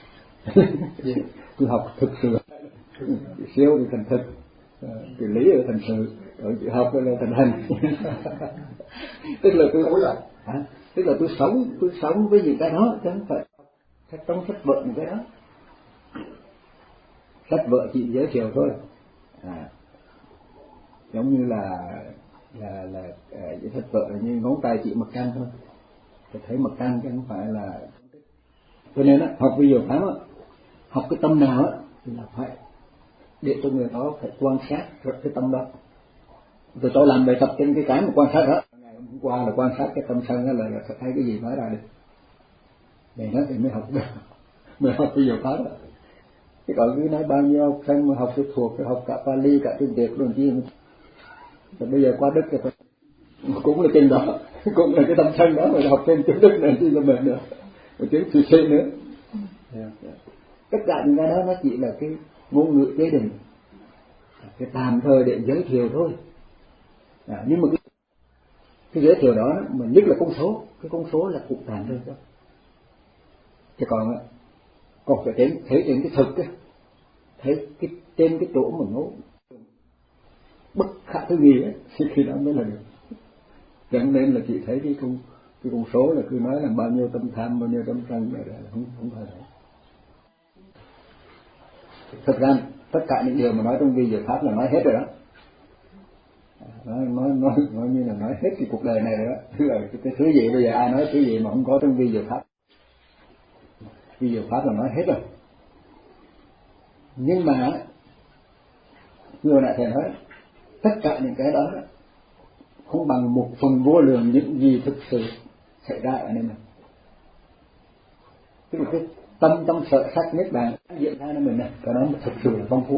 tôi học thực sự, siêu thì thành thực, cái lý là thành sự, rồi chữ học là thành hành. Tức là tôi à, tức là tôi sống tôi sống với những cái đó, chứ không phải trong sách vợ những cái đó. Sách vợ chỉ giới thiệu thôi, à, giống như là là là cái sách vợ như ngón tay chỉ mặt trăng thôi, tôi thấy mặt trăng chứ không phải là. Cho nên á, học vi diệu pháp á, học cái tâm nào á là phải để cho người đó phải quan sát cái tâm đó. Rồi tôi làm bài tập trên cái cái mà quan sát đó. Ngày hôm qua là quan sát cái tâm sân đó là, là thấy cái gì nói ra được. Để nó thì mới học được, mới học vi diệu pháp đó. Chứ còn cứ nói bao nhiêu học sinh mà học cái thuộc, cái học cả Pali cả tiếng Việt luôn chi. Rồi bây giờ qua Đức thì cũng là trên đó, cũng là cái tâm sân đó, mà học thêm tiếng Đức này chi cho mình nữa, một tiếng Thụy Sĩ nữa. Yeah. Tất cả những cái đó nó chỉ là cái ngôn ngữ chế định, cái tạm thời để giới thiệu thôi. À, nhưng mà cái, cái giới thiệu đó mà nhất là con số, cái con số là cũng tạm thời thôi. Chứ còn còn phải đến thấy đến cái thực á, thấy cái trên cái chỗ mà nó bất khả tư nghị á, thì khi đó mới là được. Chẳng nên là chỉ thấy cái con cái con số là cứ nói là bao nhiêu tâm tham, bao nhiêu tâm sân là không không phải đấy. Thực ra tất cả những điều mà nói trong vi diệu pháp là nói hết rồi đó, nói nói nói, nói như là nói hết cái cuộc đời này rồi đó. Tức là cái, cái thứ gì bây giờ ai nói thứ gì mà không có trong vi diệu pháp, vi diệu pháp là nói hết rồi. Nhưng mà như hồi nãy thầy nói, tất cả những cái đó không bằng một phần vô lượng những gì thực sự xảy ra ở nơi mình. Tức là cái tâm trong sở sắc nhất bạn diễn ra nơi mình này, cái đó thực sự là phong phú.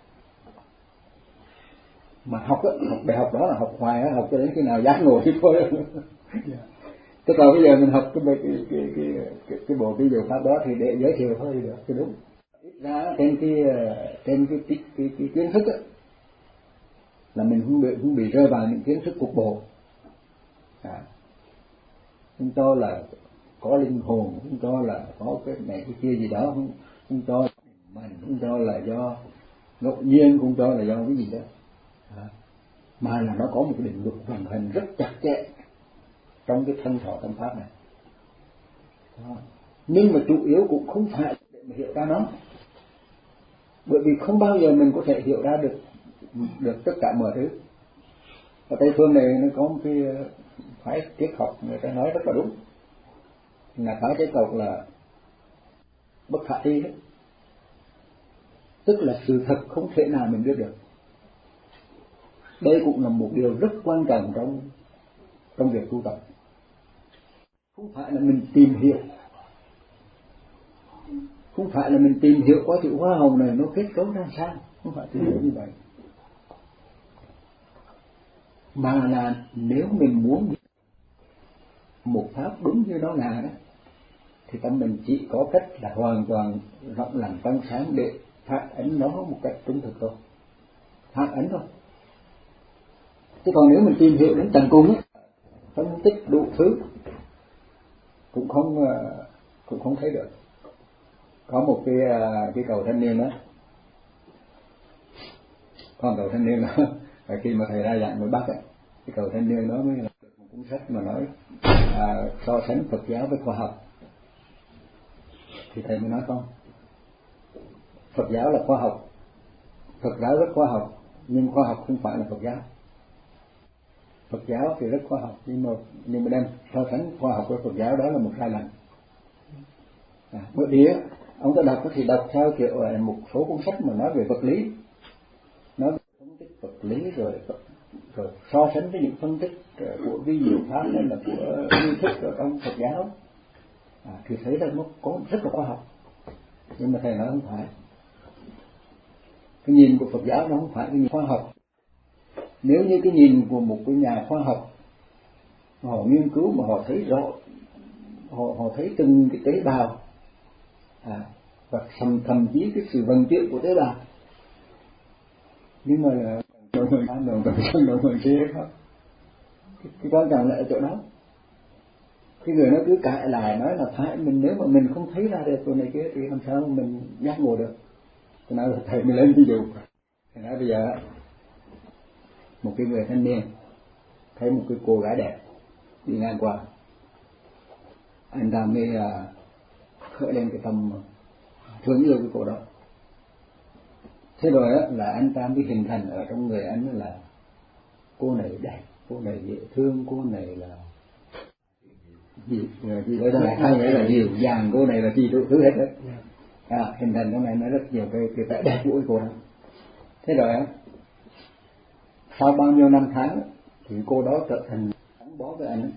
Mà học á, học đại học đó là học hoài á, học cho đến khi nào giác ngộ thì thôi. Thế còn bây giờ mình học cái cái cái cái cái, cái bộ vi diệu pháp đó thì để giới thiệu thôi được, thì đúng. Ít ra trên cái trên cái cái cái, cái kiến thức á, là mình không bị không bị rơi vào những kiến thức cục bộ. À, không cho là có linh hồn, không cho là có cái này cái kia gì đó, không, không cho mình, không cho là do ngẫu nhiên, không cho là do cái gì đó. À, mà là nó có một cái định luật vận hành rất chặt chẽ trong cái thân thọ tâm pháp này. À, nhưng mà chủ yếu cũng không phải để mà hiểu ra nó, bởi vì không bao giờ mình có thể hiểu ra được được tất cả mọi thứ. Ở Tây phương này nó có một cái phái triết học người ta nói rất là đúng, là phái triết học là bất khả thi đấy, tức là sự thật không thể nào mình biết được. Đây cũng là một điều rất quan trọng trong trong việc tu tập. Không phải là mình tìm hiểu, không phải là mình tìm hiểu qua chữ hoa hồng này nó kết cấu ra sao, không phải tìm hiểu như vậy, mà là nếu mình muốn một pháp đúng như nó là đó, thì tâm mình chỉ có cách là hoàn toàn rộng lặng trong sáng để phản ánh nó một cách trung thực thôi, phản ánh thôi. Chứ còn nếu mình tìm hiểu đến tận cùng á, phân tích đủ thứ cũng không cũng không thấy được. có một cái cái cậu thanh niên đó, con cậu thanh niên đó, và khi mà thầy ra dạy ngoài Bắc ấy, cái cậu thanh niên đó mới là một cuốn sách mà nói à, so sánh Phật giáo với khoa học. Thì thầy mới nói con, Phật giáo là khoa học, Phật giáo rất khoa học, nhưng khoa học không phải là Phật giáo. Phật giáo thì rất khoa học, nhưng mà nhưng mà đem so sánh khoa học với Phật giáo đó là một sai lầm. À, bởi vì á, ông ta đọc thì đọc theo kiểu là một số cuốn sách mà nói về vật lý, nói về phân tích vật lý rồi rồi so sánh với những phân tích của vi diệu pháp hay là của nghi thức ở trong Phật giáo, à, thì thấy là nó có rất là khoa học. Nhưng mà thầy nói không phải, cái nhìn của Phật giáo nó không phải cái nhìn khoa học. Nếu như cái nhìn của một cái nhà khoa học, họ nghiên cứu mà họ thấy rõ, họ họ thấy từng cái tế bào, à, và thậm thậm chí cái sự vận chuyển của tế bào, nhưng mà là đầu người ta đầu người đầu người kia không. Cái, cái quan trọng là ở chỗ đó. Cái người nó cứ cãi lại nói là phải mình, nếu mà mình không thấy ra đượcตัวnày kia thì làm sao mình giác ngộ được. Cho nên là thầy mới lên ví dụ, thầy nói bây giờ một cái người thanh niên thấy một cái cô gái đẹp đi ngang qua, anh ta mới uh, khởi lên cái tâm thương yêu cái cô đó. Thế rồi á, là anh ta mới hình thành ở trong người anh là cô này đẹp, cô này dễ thương, cô này là gì gì đó là hai nghĩa là dịu dàng, cô này là gì đủ thứ hết đấy. À, hình thành trong này nó rất nhiều cái cái vẻ đẹp của cái cô đó. Thế rồi á, sau bao nhiêu năm tháng thì cô đó trở thành gắn bó với anh.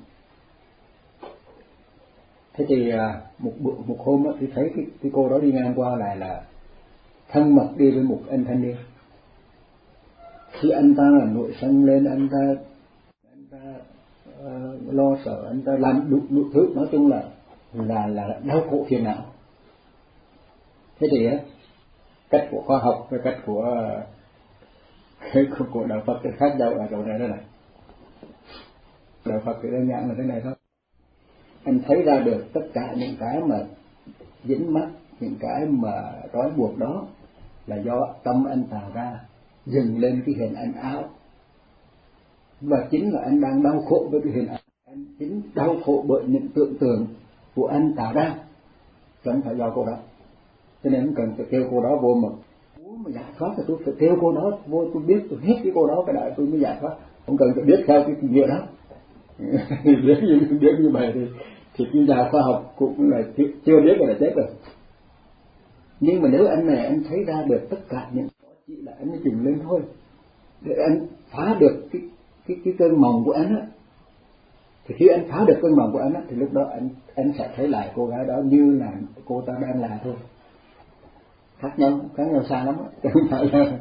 Thế thì một một hôm đó, thì thấy cái, cái cô đó đi ngang qua lại là thân mật đi với một anh thanh niên. Khi anh ta là nổi sân lên, anh ta anh ta uh, lo sợ, anh ta làm đủ, đủ thứ, nói chung là là là đau khổ phiền não. Thế thì á, cách của khoa học với cách của của, của đạo Phật thì khác nhau ở chỗ này đó này. Đạo Phật thì đơn giản là thế này thôi. Anh thấy ra được tất cả những cái mà dính mắc, những cái mà trói buộc đó là do tâm anh tạo ra, dừng lên cái hình ảnh ảo. Và chính là anh đang đau khổ với cái hình ảnh, anh chính đau khổ bởi những tưởng tượng của anh tạo ra, chứ không phải do cô đó. Cho nên không cần phải kêu cô đó vô mà muốn mà giải thoát thì tôi phải kêu cô đó vô, tôi biết tôi hết cái cô đó cái đại tôi mới giải thoát, không cần phải biết theo cái kinh nghiệm đó. Nếu như biết như vậy thì thì cái nhà khoa học cũng là chưa, chưa biết là chết rồi. Nhưng mà nếu anh này anh thấy ra được tất cả những đó chỉ là anh chừng lên thôi, để anh phá được cái cái cái cơn mộng của anh á, thì khi anh phá được cơn mộng của anh á, thì lúc đó anh anh sẽ thấy lại cô gái đó như là cô ta đang là thôi. Khác nhau, khác nhau xa lắm á, không phải là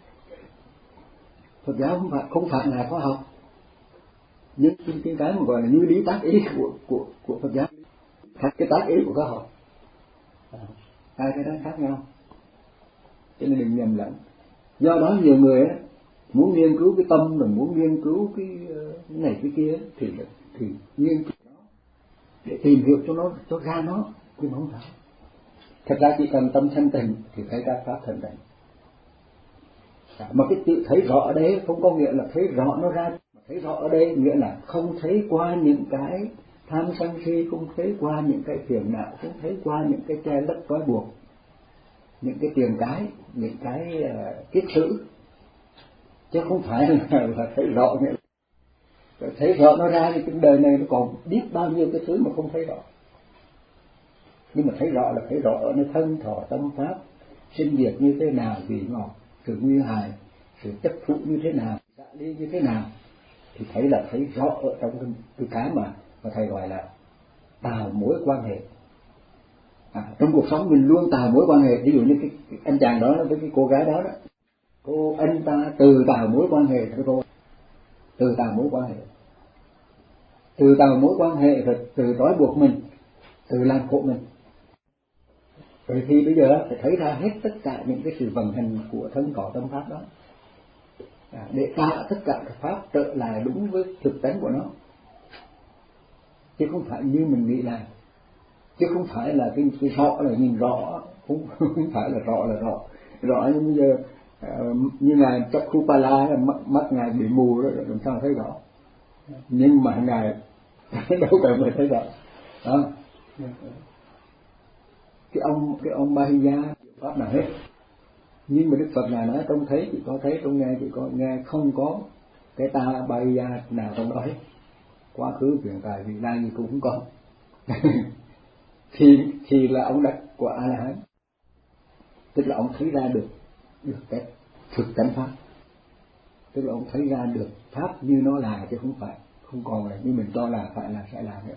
Phật giáo không phải không phải là khoa học. Nhưng cái cái mà gọi là như lý tác ý của của của Phật giáo khác cái tác ý của khoa học, hai cái đó khác nhau, cho nên đừng nhầm lẫn. Do đó nhiều người á, muốn nghiên cứu cái tâm rồi muốn nghiên cứu cái, cái này cái kia thì thì nghiên cứu nó để tìm hiểu cho nó cho ra nó, nhưng mà không phải. Thật ra chỉ cần tâm thanh tịnh thì thấy ra pháp thanh tịnh. Mà cái tự thấy rõ ở đây không có nghĩa là thấy rõ nó ra, mà thấy rõ ở đây nghĩa là không thấy qua những cái tham sân si, không thấy qua những cái phiền não, không thấy qua những cái che lấp trói buộc, những cái tiền cái, những cái uh, kiết sử, chứ không phải là, là thấy rõ nghĩa là thấy rõ nó ra thì cái đời này nó còn biết bao nhiêu cái thứ mà không thấy rõ. Nhưng mà thấy rõ là thấy rõ ở nơi thân thọ tâm pháp sinh diệt như thế nào, vị ngọt, sự nguy hại, sự chấp phụ như thế nào, xả ly như thế nào, thì thấy là thấy rõ ở trong cái, cái cái mà mà thầy gọi là tạo mối quan hệ. À, trong cuộc sống mình luôn tạo mối quan hệ. Ví dụ như cái, cái anh chàng đó với cái cô gái đó đó, cô anh ta từ tạo mối quan hệ với cô, từ tạo mối quan hệ, từ tạo mối quan hệ rồi từ trói buộc mình, từ làm khổ mình. Rồi thì bây giờ phải thấy ra hết tất cả những cái sự vận hành của thân cỏ tâm pháp đó, à, để tạo tất cả các pháp trở lại đúng với thực tánh của nó, chứ không phải như mình nghĩ là, chứ không phải là cái, cái rõ là nhìn rõ, không, không phải là rõ là rõ rõ như bây giờ uh, như ngài Chakrupala mắt, mắt ngài bị mù đó làm sao thấy rõ, nhưng mà ngài đâu cần phải thấy rõ đó. Cái ông cái ông Bahiya pháp nào hết, nhưng mà Đức Phật ngài nói trông thấy chỉ có thấy, trông nghe chỉ có nghe, không có cái ta Bahiya nào trong đó hết, quá khứ hiện tại vị lai gì cũng không có. thì thì là ông đắc của A La Hán, tức là ông thấy ra được được cái thực tánh pháp, tức là ông thấy ra được pháp như nó là chứ không phải không còn là như mình cho là phải là sẽ làm nữa.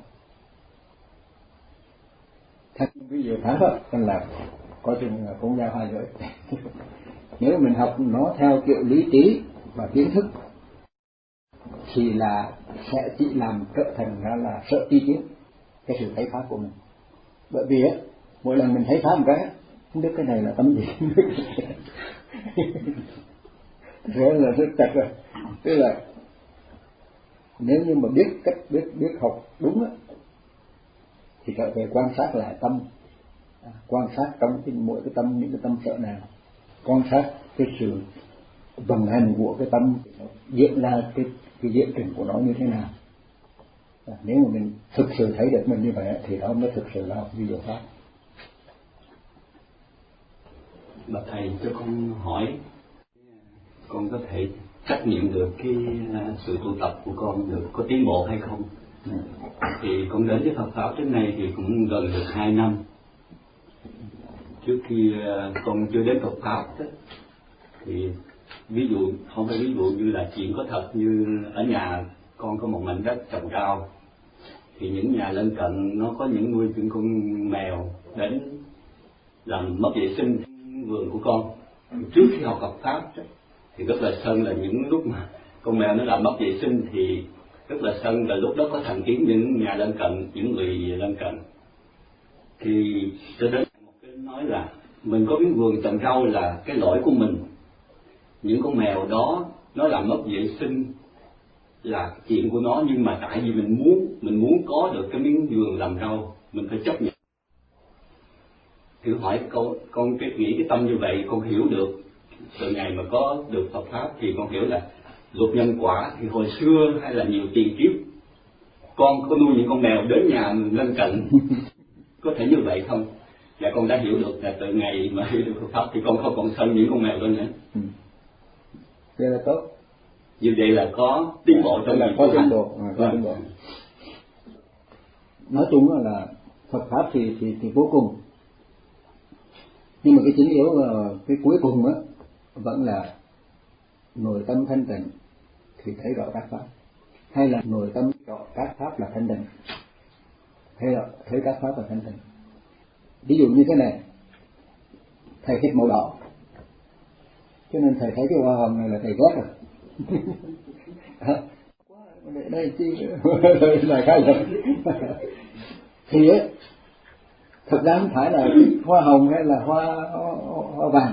Thật ví dụ pháp đó là có chừng cũng giao hai lưỡi. Nếu mình học nó theo kiểu lý trí và kiến thức thì là sẽ chỉ làm trở thành ra là sợ tri kiến cái sự thấy pháp của mình. Bởi vì á, mỗi lần mình thấy pháp một cái không biết cái này là tấm gì. Thế là rất chặt rồi. Tức là nếu như mà biết cách biết biết học đúng á, thì trở về quan sát lại tâm, quan sát trong cái mỗi cái tâm, những cái tâm sợ nào, quan sát cái sự vận hành của cái tâm diễn ra cái cái diễn trình của nó như thế nào. À, nếu mà mình thực sự thấy được mình như vậy thì đó mới thực sự là học vi diệu pháp. Bà thầy cho con hỏi, con có thể trách nhiệm được cái sự tu tập của con được có tiến bộ hay không? Ừ. Thì con đến với Phật pháp trước nay thì cũng gần được hai năm. Trước khi con chưa đến Phật pháp đó, thì ví dụ không phải ví dụ như là chuyện có thật, như ở nhà con có một mảnh đất trồng rau, thì những nhà lân cận nó có những nuôi những con mèo đến làm mất vệ sinh vườn của con. Trước khi học Phật pháp đó, thì rất là sân là những lúc mà con mèo nó làm mất vệ sinh thì rất là sân, và lúc đó có thành kiến những nhà lân cận, những người lân cận. Thì cho đến một cái nói là mình có biết vườn trồng rau là cái lỗi của mình, những con mèo đó nó làm mất vệ sinh là chuyện của nó, nhưng mà tại vì mình muốn mình muốn có được cái miếng vườn làm rau, mình phải chấp nhận. Thử hỏi con con cái nghĩ cái tâm như vậy, con hiểu được từ ngày mà có được Phật pháp thì con hiểu là luật nhân quả. Thì hồi xưa hay là nhiều tiền kiếp con có nuôi những con mèo đến nhà lân cận có thể như vậy không? Và con đã hiểu được là từ ngày mà hiểu được Phật pháp thì con không còn sân những con mèo đó nữa. Ừ. Đây là tốt. Như vậy là có tiến bộ trong là có tiến bộ, à, có tiến bộ. Nói chung là Phật pháp thì thì thì vô cùng, nhưng mà cái chính yếu cái cuối cùng á vẫn là nội tâm thanh tịnh thì thấy rõ các pháp, hay là nội tâm rõ các pháp là thanh tịnh, hay là thấy các pháp là thanh tịnh. Ví dụ như thế này, thầy thích màu đỏ, cho nên thầy thấy cái hoa hồng này là thầy ghét rồi. Để đây chi là cái gì? Thì ấy, thực ra không phải là hoa hồng hay là hoa, hoa, hoa vàng,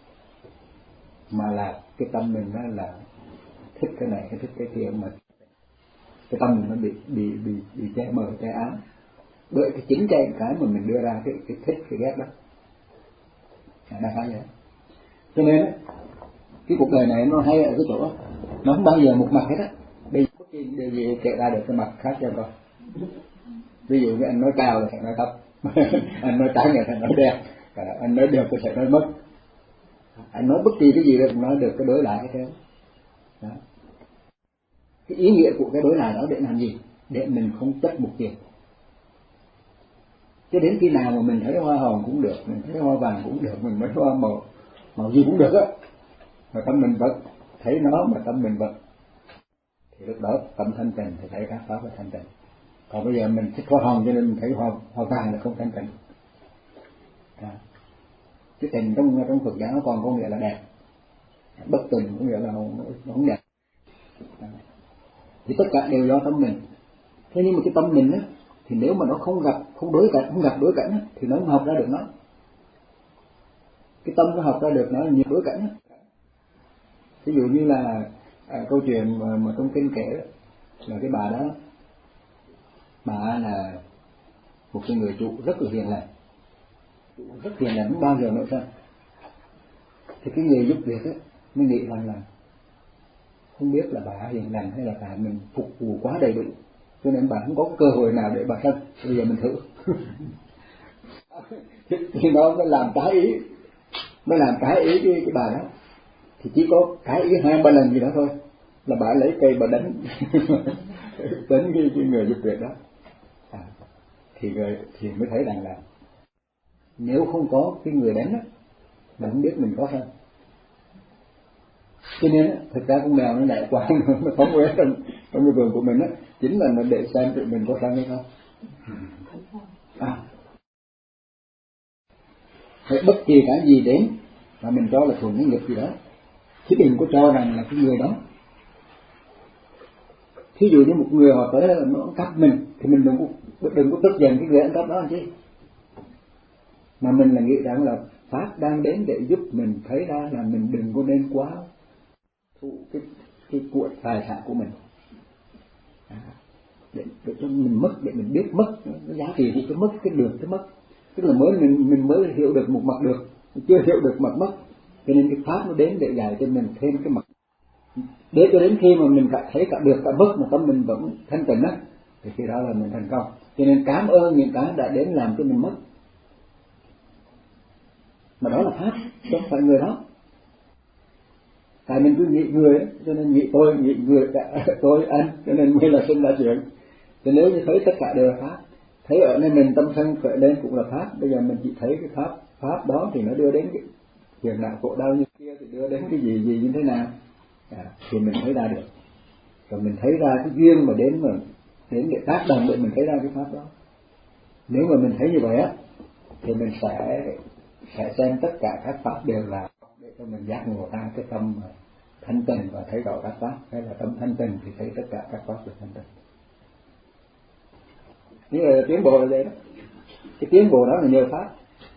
mà là cái tâm mình đó là thích cái này hay thích cái kia, mà cái tâm mình nó bị bị bị bị che mờ che ám bởi cái chính cái cái mà mình đưa ra cái cái thích cái ghét đó. Đại khái vậy. Cho nên cái cuộc đời này nó hay ở cái chỗ nó không bao giờ một mặt hết á. Bây bất kỳ điều gì kể ra được cái mặt khác cho con. Ví dụ như anh nói cao là phải nói thấp, anh nói trắng là phải nói đen, anh nói được thì phải nói mất. Anh nói bất kỳ cái gì cũng nói được cái đối lại hết trơn. Đó. Cái ý nghĩa của cái đối lại đó để làm gì? Để mình không chấp mục tiêu. Cho đến khi nào mà mình thấy hoa hồng cũng được, mình thấy hoa vàng cũng được, mình thấy hoa màu màu gì cũng được á, mà tâm mình vật thấy nó mà tâm mình vật, thì lúc đó tâm thanh tịnh thì thấy các pháp là thanh tịnh. Còn bây giờ mình thích hoa hồng cho nên mình thấy hoa hoa vàng là không thanh tịnh. À. Cái tình trong trong Phật giáo nó còn có nghĩa là đẹp, bất tình có nghĩa là nó không đẹp. À. Thì tất cả đều do tâm mình. Thế nhưng mà cái tâm mình á, thì nếu mà nó không gặp không đối cảnh không gặp đối cảnh á, thì nó không học ra được nó. Cái tâm nó học ra được nó là nhiều đối cảnh á. Ví dụ như là à, câu chuyện mà, mà trong kinh kể đó, là cái bà đó, bà là một cái người chủ rất là hiền lành, rất hiền lành, không bao giờ nổi sân. Thì cái người giúp việc ấy mới nghĩ rằng là không biết là bà hiền lành hay là tại mình phục vụ quá đầy đủ, cho nên bà không có cơ hội nào để bà sân. Bây giờ mình thử. Thì nó mới làm trái ý, mới làm trái ý cái, cái bà đó. Thì chỉ có cái ý hai ba lần gì đó thôi là bà lấy cây bà đánh đánh cái, cái người giúp việc đó. À, thì người thì mới thấy rằng là nếu không có cái người đánh đó, mình không biết mình có sân. Cho nên thực ra con mèo nó đại quang nó phóng quét trong trong cái vườn của mình á, chính là nó để xem tụi mình có sân hay không. À, phải bất kỳ cái gì đến mà mình cho là thuận cái nghiệp gì đó, chứ đừng có cho rằng là cái người đó. Thí dụ như một người họ tới là nó cắp mình thì mình đừng có đừng có tức giận cái người ăn cắp đó làm chi, mà mình là nghĩ rằng là pháp đang đến để giúp mình thấy ra là mình đừng có nên quá thụ cái cái của tài sản của mình, à, để, để cho mình mất, để mình biết mất cái giá trị của cái mất, cái được cái mất. Tức là mới mình mình mới hiểu được một mặt được, chưa hiểu được mặt mất, cho nên cái pháp nó đến để dạy cho mình thêm cái mặt, để cho đến khi mà mình cả thấy cả được cả mất mà tâm mình vẫn thanh tịnh á, thì khi đó là mình thành công. Cho nên cảm ơn những cái đã đến làm cho mình mất, mà đó là pháp, chứ không phải người đó. Tại mình cứ nghĩ người ấy, cho nên nghĩ tôi, nghĩ người cả, tôi anh, cho nên mới là sinh ra chuyện. Thì nếu như thấy tất cả đều là pháp, thấy ở nơi mình tâm sân khởi lên cũng là pháp. Bây giờ mình chỉ thấy cái pháp pháp đó thì nó đưa đến cái hiện nạn khổ đau như kia, thì đưa đến cái gì gì như thế nào, à, thì mình thấy ra được. Rồi mình thấy ra cái duyên mà đến mà đến để tác động để mình thấy ra cái pháp đó. Nếu mà mình thấy như vậy á, thì mình sẽ sẽ xem tất cả các pháp đều là để cho mình giác ngộ ra cái tâm thanh tịnh và thấy rõ các pháp. Hay là tâm thanh tịnh thì thấy tất cả các pháp đều thanh tịnh. Như là tiến bộ là vậy đó. Cái tiến bộ đó là nhờ pháp.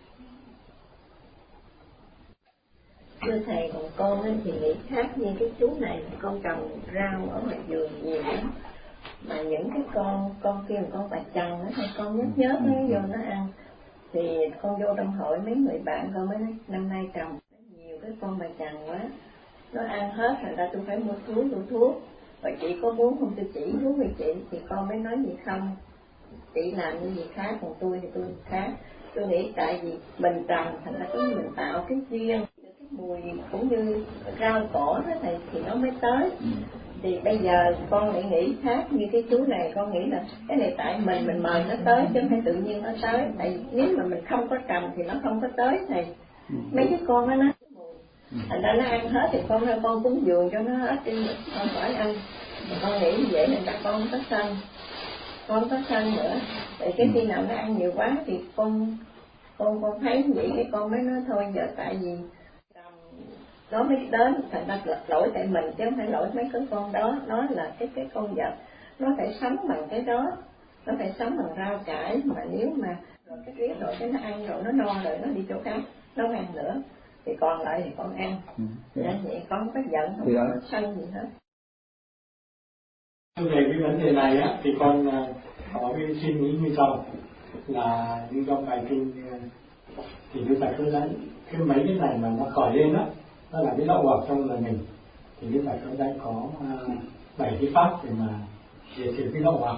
Thưa thầy, còn con ấy thì nghĩ khác như cái chú này, con trồng rau ở ngoài vườn nhiều lắm, mà những cái con con kia con bà chằn á, thì con nhớ nhớ nó vô nó ăn. Thì con vô trong hội mấy người bạn con mới nói năm nay trồng nhiều cái con bà chằn quá, nó ăn hết, thành ra tôi phải mua thuốc mua thuốc. Và chị có muốn không tôi chỉ thuốc với chị, thì con mới nói gì không, chị làm như gì khác, còn tôi thì tôi khác. Tôi nghĩ tại vì mình trồng thành ra cái mình tạo cái duyên, cái mùi cũng như rau cỏ đó thầy, thì nó mới tới. Thì bây giờ con lại nghĩ khác như cái chú này, con nghĩ là cái này tại mình mình mời nó tới chứ không phải tự nhiên nó tới. Tại nếu mà mình không có trồng thì nó không có tới thầy. Mấy cái con đó nó thành ra nó ăn hết, thì con con cúng dường cho nó hết đi, con khỏi ăn. Thì con nghĩ như vậy nên ta con có sân, con có sân nữa. Tại cái khi nào nó ăn nhiều quá thì con con con thấy vậy, cái con mới nói thôi giờ tại vì nó mới đến, thành ra lỗi tại mình chứ không phải lỗi mấy cái con đó. Nó là cái cái con vật, nó phải sống bằng cái đó, nó phải sống bằng rau cải. Mà nếu mà rồi cái riết rồi cái nó ăn rồi nó no rồi nó đi chỗ khác nó không ăn nữa, thì còn lại thì con ăn. Ừ. Nên vậy con không có giận, không có sân gì hết. Về cái vấn đề này á, thì con có cái suy nghĩ như sau, là như trong bài kinh thì Đức Phật nói cái mấy cái này mà nó khởi lên á, nó là cái lậu hoặc trong lời mình, thì Đức Phật có đang có bảy cái pháp để mà diệt trừ cái lậu hoặc.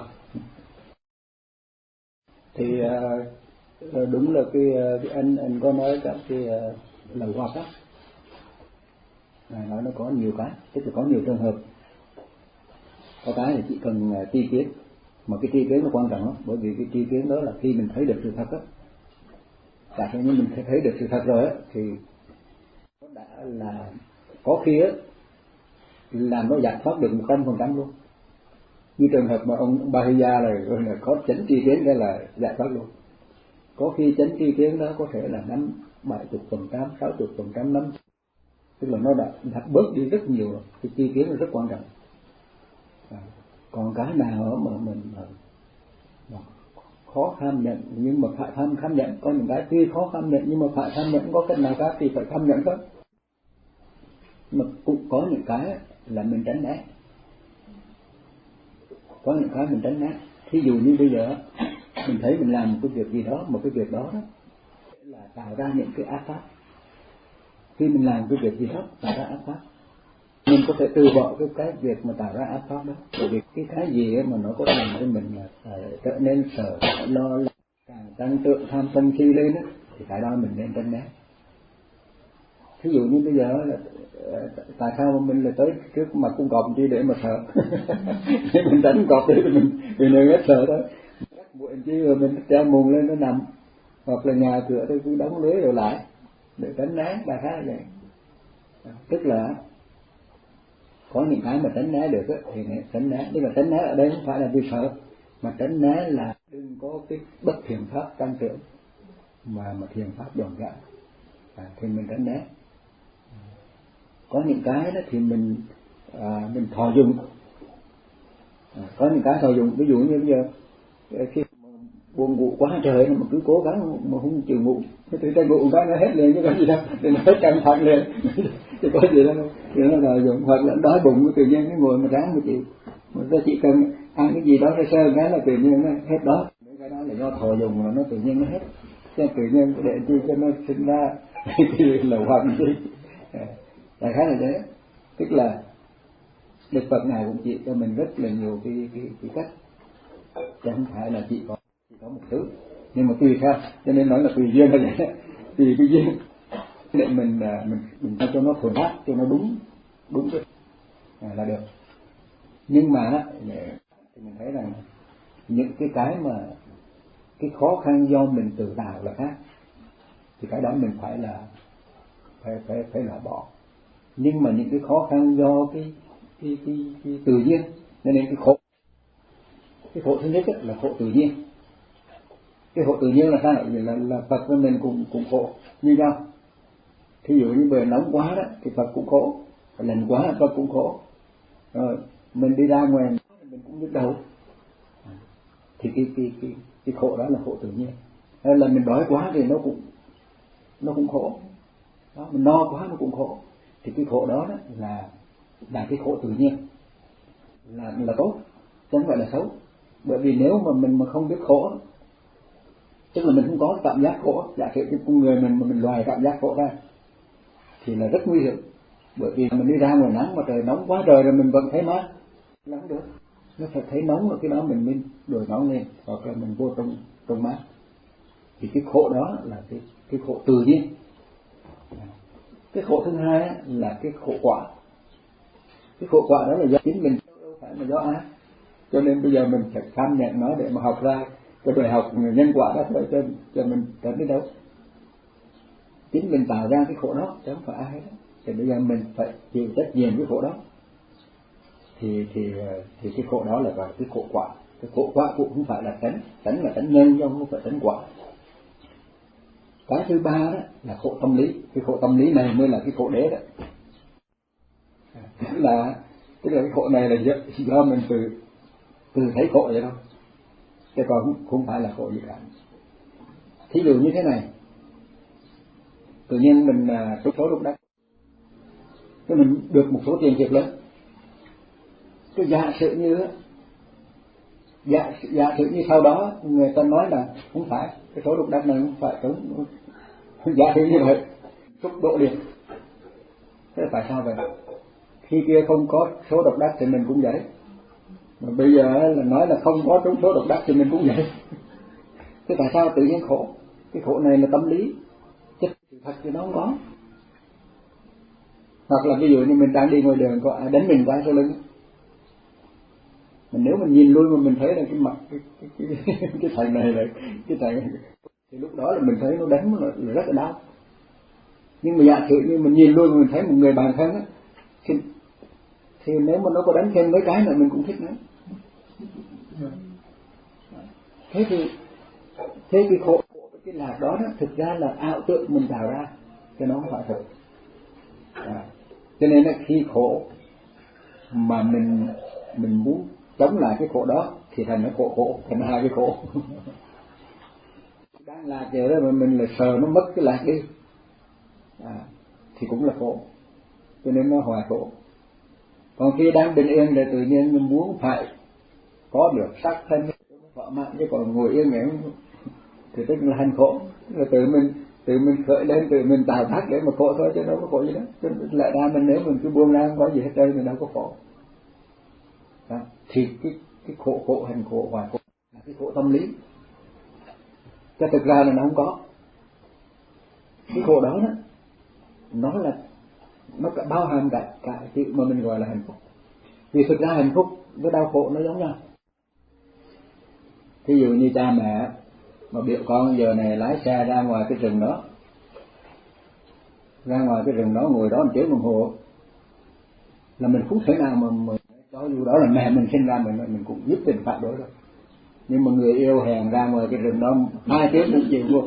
Thì uh, đúng là cái, cái anh anh có nói các cái uh, lậu hoặc á, nói nó có nhiều cái, tức là có nhiều trường hợp. Có cái là chỉ cần uh, tri kiến, mà cái tri kiến nó quan trọng lắm, bởi vì cái tri kiến đó là khi mình thấy được sự thật á. Tại khi mình thấy được sự thật rồi á, thì nó đã là có khi á làm nó giải thoát được một trăm phần trăm luôn. Như trường hợp mà ông Bahiya là, là có chánh tri kiến cái là giải thoát luôn. Có khi chánh tri kiến đó có thể là năm bảy chục phần trăm, sáu chục phần trăm năm, tức là nó đã, đã bớt đi rất nhiều rồi. Cái tri kiến là rất quan trọng. À, còn cái nào mà mình mà khó kham nhận nhưng mà phải tham kham nhận, có những cái tuy khó kham nhận nhưng mà phải kham nhận, có cách nào khác thì phải kham nhận thôi. Mà cũng có những cái là mình tránh né, có những cái mình tránh né. Thí dụ như bây giờ mình thấy mình làm một cái việc gì đó, một cái việc đó đó là tạo ra những cái ác pháp. Khi mình làm cái việc gì đó tạo ra ác pháp, mình có thể từ bỏ cái cái việc mà tạo ra ác pháp đó. Bởi vì cái cái gì mà nó có làm cho mình là trở nên sợ lo lắng, càng tăng trưởng tham sân si lên đó, thì cái đó mình nên tránh né. Ví dụ như bây giờ là tại sao mà mình lại tới trước mặt con cọp chi để mà sợ? Mình đánh cọp đi thì mình vì người hết sợ thôi. Buổi chi rồi mình treo mùng lên nó nằm, hoặc là nhà cửa tôi cứ đóng lưới rồi lại để tránh né, đại khái là vậy. Tức là có những cái mà tránh né được đó, thì tránh né. Nhưng mà tránh né ở đây không phải là vì sợ, mà tránh né là đừng có cái bất thiện pháp tăng trưởng, mà mà thiện pháp dồn dã, à, thì mình tránh né. Có những cái đó thì mình à, mình thọ dụng, à, có những cái thọ dụng. Ví dụ như bây giờ khi buồn ngủ quá trời mà cứ cố gắng mà không chịu ngủ, thì ta ngủ cái nó hết liền chứ có gì đâu, thì nó hết căng thẳng liền, thì có gì đâu, thì nó là dùng. Hoặc là đói bụng tự nhiên cái ngồi mà ráng mà chịu, mà ta chỉ cần ăn cái gì đó sơ sơ cái là tự nhiên nó hết đó. Cái đó là do thọ dùng mà nó tự nhiên nó hết, cho tự nhiên để chi cho nó sinh ra cái lầu hoằng chi. Đại khái là thế. Tức là Đức Phật này cũng chỉ cho mình rất là nhiều cái cái, cái cách, chứ không phải là chỉ có chỉ có một thứ, nhưng mà tùy theo, cho nên nói là tùy duyên là vậy. Tùy cái duyên để mình mình mình cho nó thuận pháp, cho nó đúng đúng cái à, là được. Nhưng mà thì mình thấy rằng những cái cái mà cái khó khăn do mình tự tạo là khác, thì cái đó mình phải là phải phải phải loại bỏ. Nhưng mà những cái khó khăn do cái cái cái, cái tự nhiên, nên cái khổ cái khổ thứ nhất là khổ tự nhiên. Cái khổ tự nhiên là sao? Là, là Phật với mình cũng cũng khổ như nhau. Thí dụ như bề nóng quá đó thì Phật cũng khổ, lạnh quá Phật cũng khổ. Rồi mình đi ra ngoài mình cũng nhức đầu, thì cái cái cái cái khổ đó là khổ tự nhiên. Hay là mình đói quá thì nó cũng nó cũng khổ. Đó, mình no quá nó cũng khổ. Thì cái khổ đó, đó là là cái khổ tự nhiên, là là tốt, chứ không phải là xấu. Bởi vì nếu mà mình mà không biết khổ, tức là mình không có cảm giác khổ, giả sử cái con người mình mà mình loài cảm giác khổ ra thì là rất nguy hiểm. Bởi vì mình đi ra ngoài nắng mà trời nóng quá trời rồi mình vẫn thấy mát, là không được. Nó phải thấy nóng ở cái đó mình mới đổi nóng lên, hoặc là mình vô trong trong mát. Thì cái khổ đó là cái cái khổ tự nhiên. Cái khổ thứ hai là cái khổ quả. Cái khổ quả đó là do chính mình, đâu phải là do ai. Cho nên bây giờ mình phải tham nhận nó để mà học ra cái bài học nhân quả đó thôi, cho, cho mình đến đến đâu. Chính mình tạo ra cái khổ đó, chứ không phải ai đó. Thì bây giờ mình phải chịu trách nhiệm cái khổ đó. Thì thì thì cái khổ đó là gọi là cái khổ quả. Cái khổ quả cũng không phải là tánh, tánh là tánh nhân, chứ không phải tánh quả. Cái thứ ba đó là khổ tâm lý. Cái khổ tâm lý này mới là cái khổ đế đó. Tức là tức là cái khổ này là do, do mình từ từ thấy khổ vậy thôi, chứ còn không, không phải là khổ gì cả. Thí dụ như thế này, tự nhiên mình trúng số độc đắc, cái mình được một số tiền thiệt lớn. Cái giả sử như giả, giả sử như sau đó người ta nói là không phải, cái số độc đắc này không phải trúng. Giả sử như vậy, xúc độ liền. Thế là tại sao vậy? Khi kia không có số độc đắc thì mình cũng vậy. Mà bây giờ là nói là không có trúng số độc đắc thì mình cũng vậy. Thế tại sao tự nhiên khổ? Cái khổ này là tâm lý, chứ sự thật thì nó không có. Hoặc là ví dụ như mình đang đi ngoài đường có ai đánh mình qua sau lưng, mình nếu mình nhìn lui mà mình thấy là cái mặt cái cái cái, cái thằng này là cái thằng này, thì lúc đó là mình thấy nó đánh nó là rất là đau. Nhưng mà giả sử như mình nhìn lui mà mình thấy một người bạn thân á, thì, thì nếu mà nó có đánh thêm mấy cái nữa mình cũng thích nữa. Thế thì thế cái khổ, cái lạc đó, đó thực ra là ảo tưởng mình tạo ra, chứ nó không phải thật. À, cho nên là khi khổ mà mình mình muốn chống lại cái khổ đó thì thành nó khổ khổ, thành hai cái khổ. Đang lạc vậy đó mà mình lại sờ nó mất cái lạc đi, à, thì cũng là khổ, cho nên nó hoài khổ. Còn khi đang bình yên thì tự nhiên mình muốn phải có được sắc thân vợ mạng, chứ còn ngồi yên này thì tức là hành khổ. Là tự mình tự mình khởi lên, tự mình tạo tác để mà khổ thôi, chứ đâu có khổ gì đó. Lại ra mình nếu mình cứ buông ra không có gì hết trơn mình đâu có khổ. Đó. Thì cái cái khổ khổ hành khổ hoài khổ là cái khổ tâm lý, cho thực ra là nó không có. Cái khổ đó đó nó là nó cả bao hàm cả cả chữ mà mình gọi là hạnh phúc. Vì thực ra hạnh phúc với đau khổ nó giống nhau. Ví dụ như cha mẹ mà biểu con giờ này lái xe ra ngoài cái rừng đó, ra ngoài cái rừng đó ngồi đó một tiếng đồng hồ, là mình không thể nào mà, mà cho dù đó là mẹ mình sinh ra mình mình cũng giúp tình phạt đối rồi. Nhưng mà người yêu hẹn ra ngoài cái rừng đó hai tiếng cũng chịu luôn.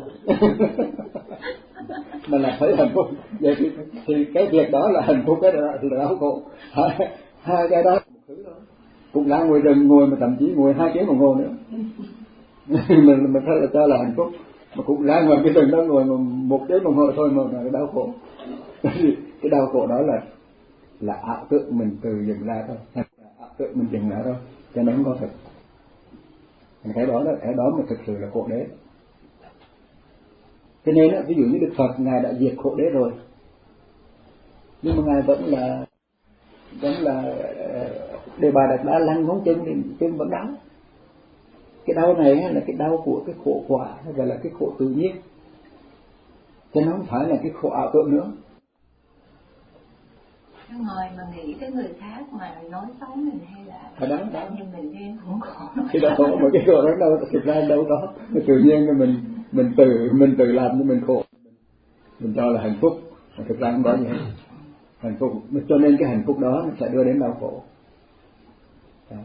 Mà là thấy hạnh phúc. Vậy thì, thì cái việc đó là hạnh phúc, cái đó là đau khổ. Hai, hai cái đó một thứ đó. Cũng ra ngoài rừng ngồi mà thậm chí ngồi hai tiếng đồng hồ nữa. mình mình thấy là cho là hạnh phúc, mà cũng ra ngoài cái rừng đó ngồi mà một tiếng đồng hồ thôi mà là đau khổ. Cái đau khổ đó là là ảo tưởng mình từ dựng ra thôi, ảo tưởng mình dựng ra thôi, cho nên không có thật. Cái đó đó, cái đó mà thực sự là khổ đế. Cho nên đó, ví dụ như Đức Phật ngài đã diệt khổ đế rồi, nhưng mà ngài vẫn là vẫn là Đề Bà Đạt Đa lăn ngón chân thì chân vẫn đau. Cái đau này là cái đau của cái khổ quả, hay gọi là cái khổ tự nhiên, cho nó không phải là cái khổ ảo tưởng nữa. Ngồi mà nghĩ tới người khác mà nói xấu mình hay là phải đó, đó. như mình riêng cũng khổ. Cái đó khổ, mà cái khổ đó đâu thực ra đâu có, tự nhiên mình mình tự mình tự làm cho mình khổ, mình cho là hạnh phúc, mà thực ra không có gì hết. Hạnh phúc, cho nên cái hạnh phúc đó nó sẽ đưa đến đau khổ. Đó.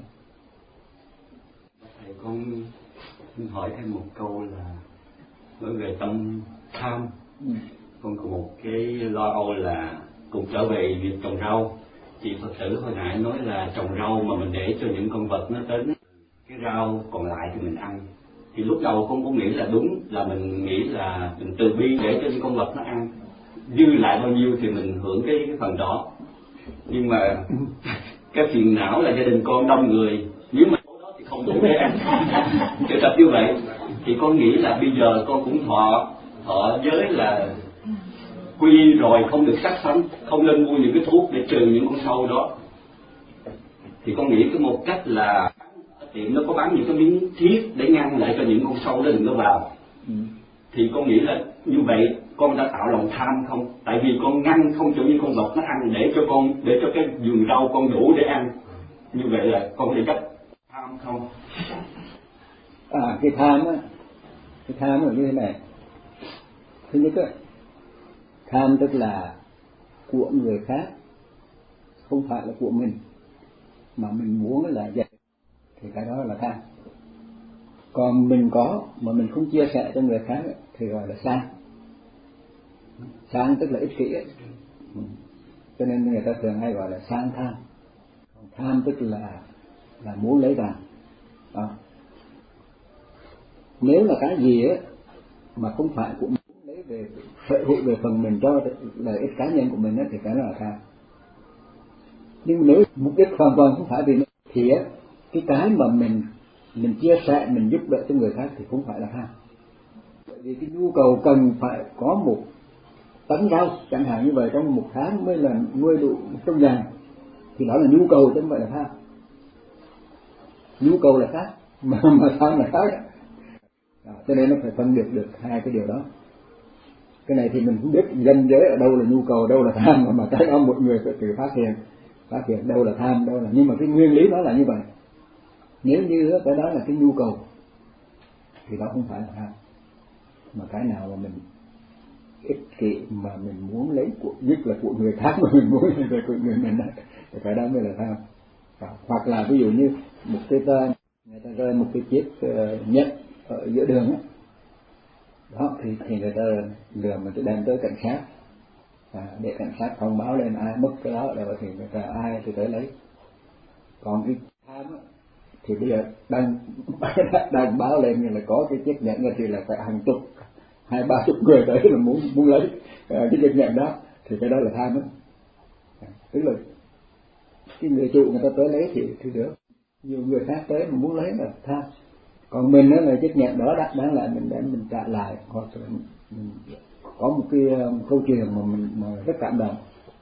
Thầy con hỏi thêm một câu là nói về tâm tham. Ừ. Con có một cái lo âu là cùng trở về việc trồng rau. Chị Phật tử hồi nãy nói là trồng rau mà mình để cho những con vật nó đến, cái rau còn lại thì mình ăn. Thì lúc đầu con cũng nghĩ là đúng, là mình nghĩ là mình từ bi để cho những con vật nó ăn, dư lại bao nhiêu thì mình hưởng cái, cái phần đó. Nhưng mà cái phiền não là gia đình con đông người, nếu mà số đó thì không đủ để ăn. Kiểu tập như vậy thì con nghĩ là bây giờ con cũng thọ thọ giới là quy rồi, không được sát sanh, không nên mua những cái thuốc để trừ những con sâu đó. Thì con nghĩ cái một cách là tiệm nó có bán những cái miếng thiết để ngăn lại cho những con sâu đó đừng có vào. Ừ. Thì con nghĩ là như vậy con đã tạo lòng tham không? Tại vì con ngăn không cho những con vật nó ăn để cho con, để cho cái vườn rau con đủ để ăn. Như vậy là con có thể chấp tham không? À, cái tham á, cái tham là như thế này. Thứ nhất á, tham tức là của người khác, không phải là của mình, mà mình muốn là vậy, thì cái đó là tham. Còn mình có mà mình không chia sẻ cho người khác thì gọi là sang. Sang tức là ích kỷ ấy. Cho nên người ta thường hay gọi là sang tham. Còn tham tức là là muốn lấy vào. Đó. Nếu là cái gì ấy mà không phải của mình, lấy về sở hữu về phần mình cho lợi ích cá nhân của mình ấy, thì cái đó là tham. Nhưng nếu mục đích hoàn toàn không phải vì mình, thì ấy, cái cái mà mình mình chia sẻ, mình giúp đỡ cho người khác thì cũng phải là tham. Bởi vì cái nhu cầu cần phải có một tấn rau chẳng hạn như vậy trong một tháng mới là nuôi đủ trong nhà, thì đó là nhu cầu chứ không phải là tham. Nhu cầu là khác, mà mà tham là khác. Đó, cho nên nó phải phân biệt được hai cái điều đó. Cái này thì mình không biết ranh giới ở đâu là nhu cầu, đâu là tham, mà, mà cái đó một người phải tự phát hiện, phát hiện đâu là tham, đâu là, nhưng mà cái nguyên lý nó là như vậy. Nếu như cái đó là cái nhu cầu thì đó không phải là tham, mà cái nào mà mình ích kỷ mà mình muốn lấy của, nhất là của người khác mà mình muốn lấy về của người mình thì cái đó mới là tham. Hoặc là ví dụ như một cái ta, người ta rơi một cái chiếc uh, nhẫn ở giữa đường ấy. Đó thì, thì người ta lừa mình sẽ đem tới cảnh sát, à, để cảnh sát thông báo lên ai mất cái đó rồi thì người ta ai thì tới lấy. Còn cái tham á thì bây giờ đang đang báo lên là có cái chiếc nhẫn thì là phải hàng chục, hai ba chục người tới là muốn muốn lấy à, cái chiếc nhẫn đó, thì cái đó là tham á. À, tức là cái người chủ người ta tới lấy thì thì được, nhiều người khác tới mà muốn lấy là tham. Còn mình đó là chiếc nhẫn đó đắt đáng lại mình đem mình trả lại, hoặc là mình có một cái một câu chuyện mà mình mà rất cảm động.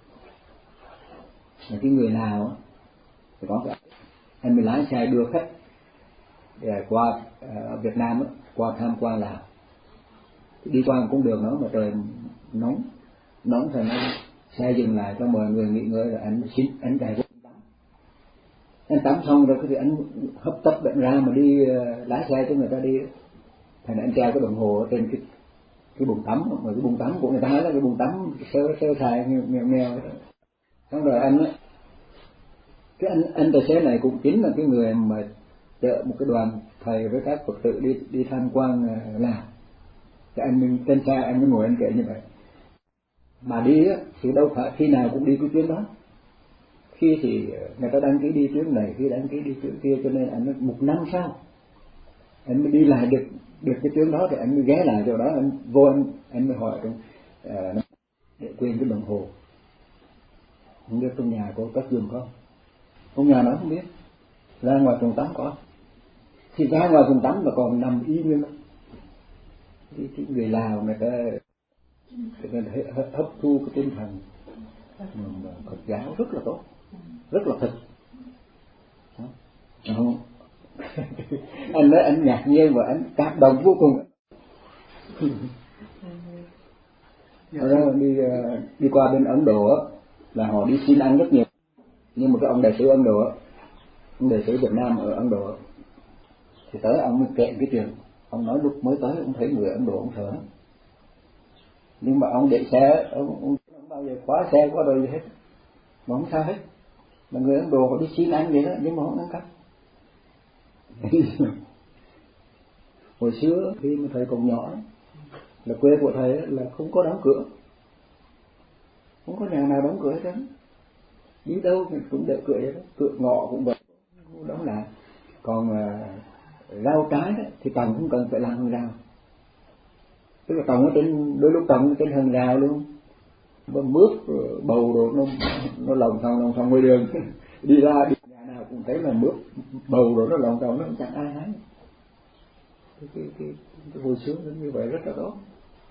Là cái người Lào thì có cái anh mới lái xe đưa khách để qua uh, Việt Nam đó, qua tham quan Lào. Đi qua một con đường đó mà trời nóng nóng rồi nó xe dừng lại cho mọi người nghỉ ngơi, rồi anh xin anh chạy vô tắm. Anh tắm xong rồi thì anh hấp tấp bệnh ra mà đi uh, lái xe cho người ta đi. Thành anh treo cái đồng hồ trên cái cái bồn tắm, mà cái bồn tắm của người ta là cái bồn tắm sơ sơ sài nghèo nghèo. Xong rồi anh ấy, cái anh anh tài xế này cũng chính là cái người mà chở một cái đoàn thầy với các Phật tử đi đi tham quan uh, Lào. Cái anh mình trên xe anh mới ngồi anh kể như vậy. Mà đi á thì đâu phải khi nào cũng đi cái chuyến đó. Khi thì người ta đăng ký đi chuyến này, khi đăng ký đi chuyến kia, cho nên anh nói một năm sau anh mới đi lại được được cái chuyến đó, thì anh mới ghé lại chỗ đó, anh vô anh anh mới hỏi trong uh, để quên cái đồng hồ. Không biết trong nhà có cất giùm không? Trong nhà nó không biết. Ra ngoài phòng tắm có. Thì ra ngoài phòng tắm mà còn nằm y như đó. Thì, thì người Lào người ta, người ta hấp thu cái tinh thần Phật giáo rất là tốt, rất là thực. Không. Anh nói anh ngạc nhiên và anh cảm động vô cùng. Rồi đi đi qua bên Ấn Độ á, là họ đi xin ăn rất nhiều. Nhưng mà cái ông đại sứ Ấn Độ, ông đại sứ Việt Nam ở Ấn Độ, thì tới ông mới kể cái chuyện. Ông nói lúc mới tới ông thấy người Ấn Độ ông sợ. Nhưng mà ông để xe, ông, ông không bao giờ khóa xe khóa đồ gì hết, mà không sao hết. Mà người Ấn Độ họ đi xin ăn vậy đó, nhưng mà không ăn cắp. Hồi xưa khi mà thầy còn nhỏ, là quê của thầy là không có đóng cửa, không có nhà nào đóng cửa hết trơn. Đi đâu mình cũng để cửa vậy đó, cửa ngõ cũng vậy, đóng lại. Còn uh, rau trái đó, thì trồng không cần phải làm hàng rào, tức là trồng ở trên, đôi lúc trồng ở trên hàng rào luôn, có mướp bầu đồ nó nó lồng thòng lồng thòng ngoài đường. Đi ra đi nhà nào cũng thấy là mướp bầu rồi nó lồng thòng, nó chẳng ai hái. Cái cái cái, cái hồi xưa nó như vậy rất là tốt.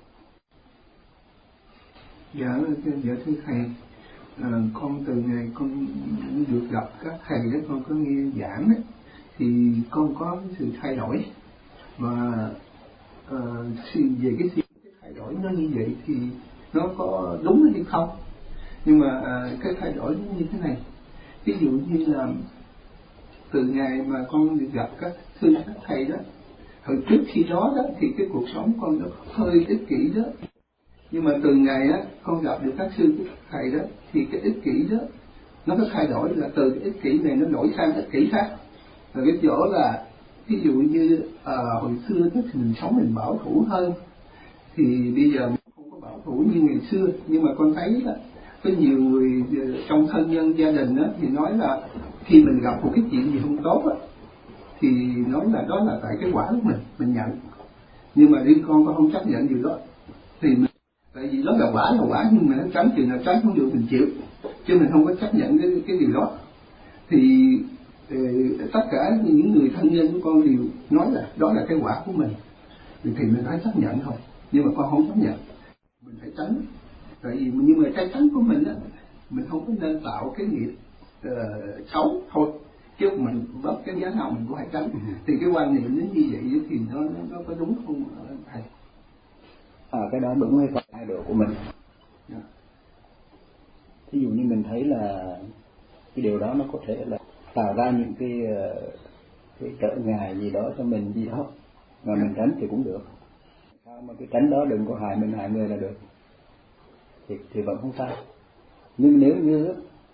Dạ, dạ thưa thầy, à, con từ ngày con được gặp các thầy đó, con có nghe giảng ấy, thì con có sự thay đổi. Và uh, về cái sự thay đổi nó như vậy thì nó có đúng hay không? Nhưng mà uh, cái thay đổi nó như thế này. Ví dụ như là từ ngày mà con được gặp các sư các thầy đó, hồi trước khi đó đó thì cái cuộc sống con nó hơi ích kỷ đó. Nhưng mà từ ngày á con gặp được các sư các thầy đó thì cái ích kỷ đó nó có thay đổi, là từ cái ích kỷ này nó đổi sang ích kỷ khác. Rồi cái chỗ là ví dụ như à, hồi xưa đó thì mình sống mình bảo thủ hơn, thì bây giờ mình không có bảo thủ như ngày xưa. Nhưng mà con thấy là có nhiều người trong thân nhân gia đình đó thì nói là khi mình gặp một cái chuyện gì không tốt á, thì nói là đó là tại cái quả của mình, mình nhận. Nhưng mà đi con con không chấp nhận điều đó, thì mình, tại vì đó là quả là quả, nhưng mà nó tránh chuyện nào tránh không được mình chịu, chứ mình không có chấp nhận cái cái điều đó. Thì ờ, tất cả những người thân nhân của con đều nói là đó là cái quả của mình, thì mình phải chấp nhận thôi. Nhưng mà con không chấp nhận, mình phải tránh. Tại vì nhưng mà cái tránh của mình á, mình không có nên tạo cái nghiệp uh, xấu thôi, chứ mình bất cái giá nào mình cũng phải tránh. Thì cái quan niệm đến như vậy thì nó nó, nó có đúng không thầy? À, cái đó đúng hay không thái độ của mình. Yeah. Ví dụ như mình thấy là cái điều đó nó có thể là tạo ra những cái cái trở ngại gì đó cho mình gì đó, mà mình tránh thì cũng được. Sao mà cái tránh đó đừng có hại mình hại người là được, thì thì vẫn không sao. Nhưng nếu như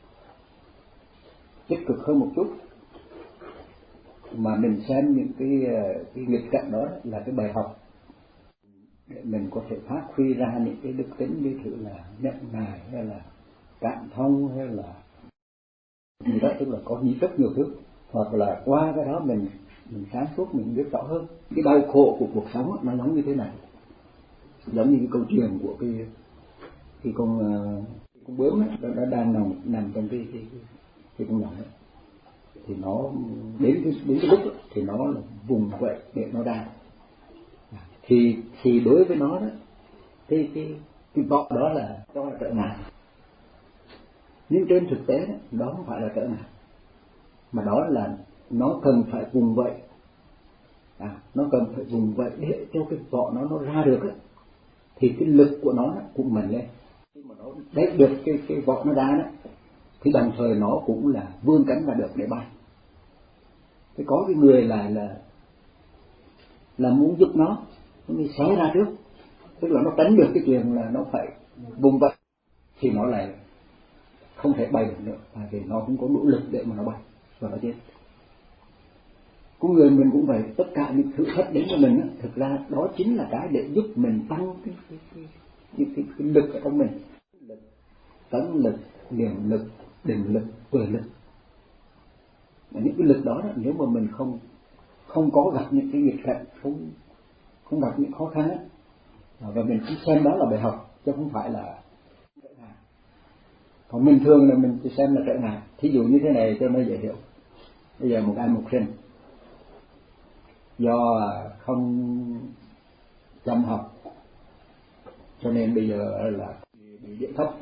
tích cực hơn một chút, mà mình xem những cái cái nghịch cảnh đó là cái bài học để mình có thể phát huy ra những cái đức tính như thử là nhận nài, hay là cảm thông, hay là gì đó, tức là có rất nhiều thứ. Hoặc là qua cái đó mình mình sáng suốt, mình biết rõ hơn cái đau khổ của cuộc sống nó giống như thế này. Giống như cái câu chuyện của cái cái con con bướm ấy, nó, nó đang nằm nằm trong cái cái cái, cái con lồng ấy. Thì nó đến cái đến cái lúc ấy, thì nó là vùng vậy để nó ra. Thì thì đối với nó đó, cái cái cái vọng đó là đó là trở ngại. Nhưng trên thực tế đó, đó không phải là trở ngại, mà đó là nó cần phải vùng vậy, à, nó cần phải vùng vậy để cho cái vỏ nó nó ra được á, thì cái lực của nó cũng mạnh lên. Khi mà nó đẩy được cái cái vỏ nó ra đó, thì đồng thời nó cũng là vươn cánh ra được để bay. Thế có cái người lại là là muốn giúp nó, nó mới xé ra trước, tức là nó tránh được cái chuyện là nó phải vùng vậy, thì nó lại không thể bay được nữa, tại vì nó không có nỗ lực để mà nó bay và nó chết. Con người mình cũng vậy, tất cả những thử thách đến cho mình, thực ra đó chính là cái để giúp mình tăng cái cái cái, cái, cái, cái lực ở trong mình, lực, tấn lực, niệm lực, định lực, vừa lực. Và những cái lực đó, đó nếu mà mình không không có gặp những cái nghịch cảnh, không không gặp những khó khăn á, và mình cứ xem đó là bài học chứ không phải là trở ngại. Còn mình thường là mình chỉ xem là trở ngại. Thí dụ như thế này cho nó dễ hiểu. Bây giờ một anh mục sinh do không chăm học cho nên bây giờ là bị điện thấp.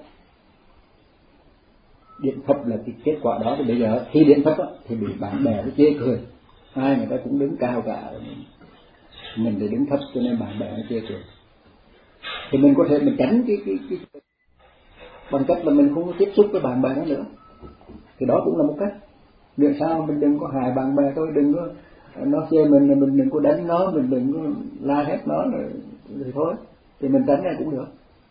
Điện thấp là cái kết quả đó. Thì bây giờ khi điện thấp á, thì bị bạn bè nó chê cười, ai người ta cũng đứng cao cả, mình thì đứng thấp cho nên bạn bè nó chê cười. Thì mình có thể mình tránh cái cái cái bằng cách là mình không có tiếp xúc với bạn bè đó nữa. Thì đó cũng là một cách. Vì sao mình đừng có hại bạn bè thôi, đừng có nó chê mình, mình đừng có đánh nó, mình đừng có la hét nó rồi, rồi thôi, thì mình tránh ra cũng được.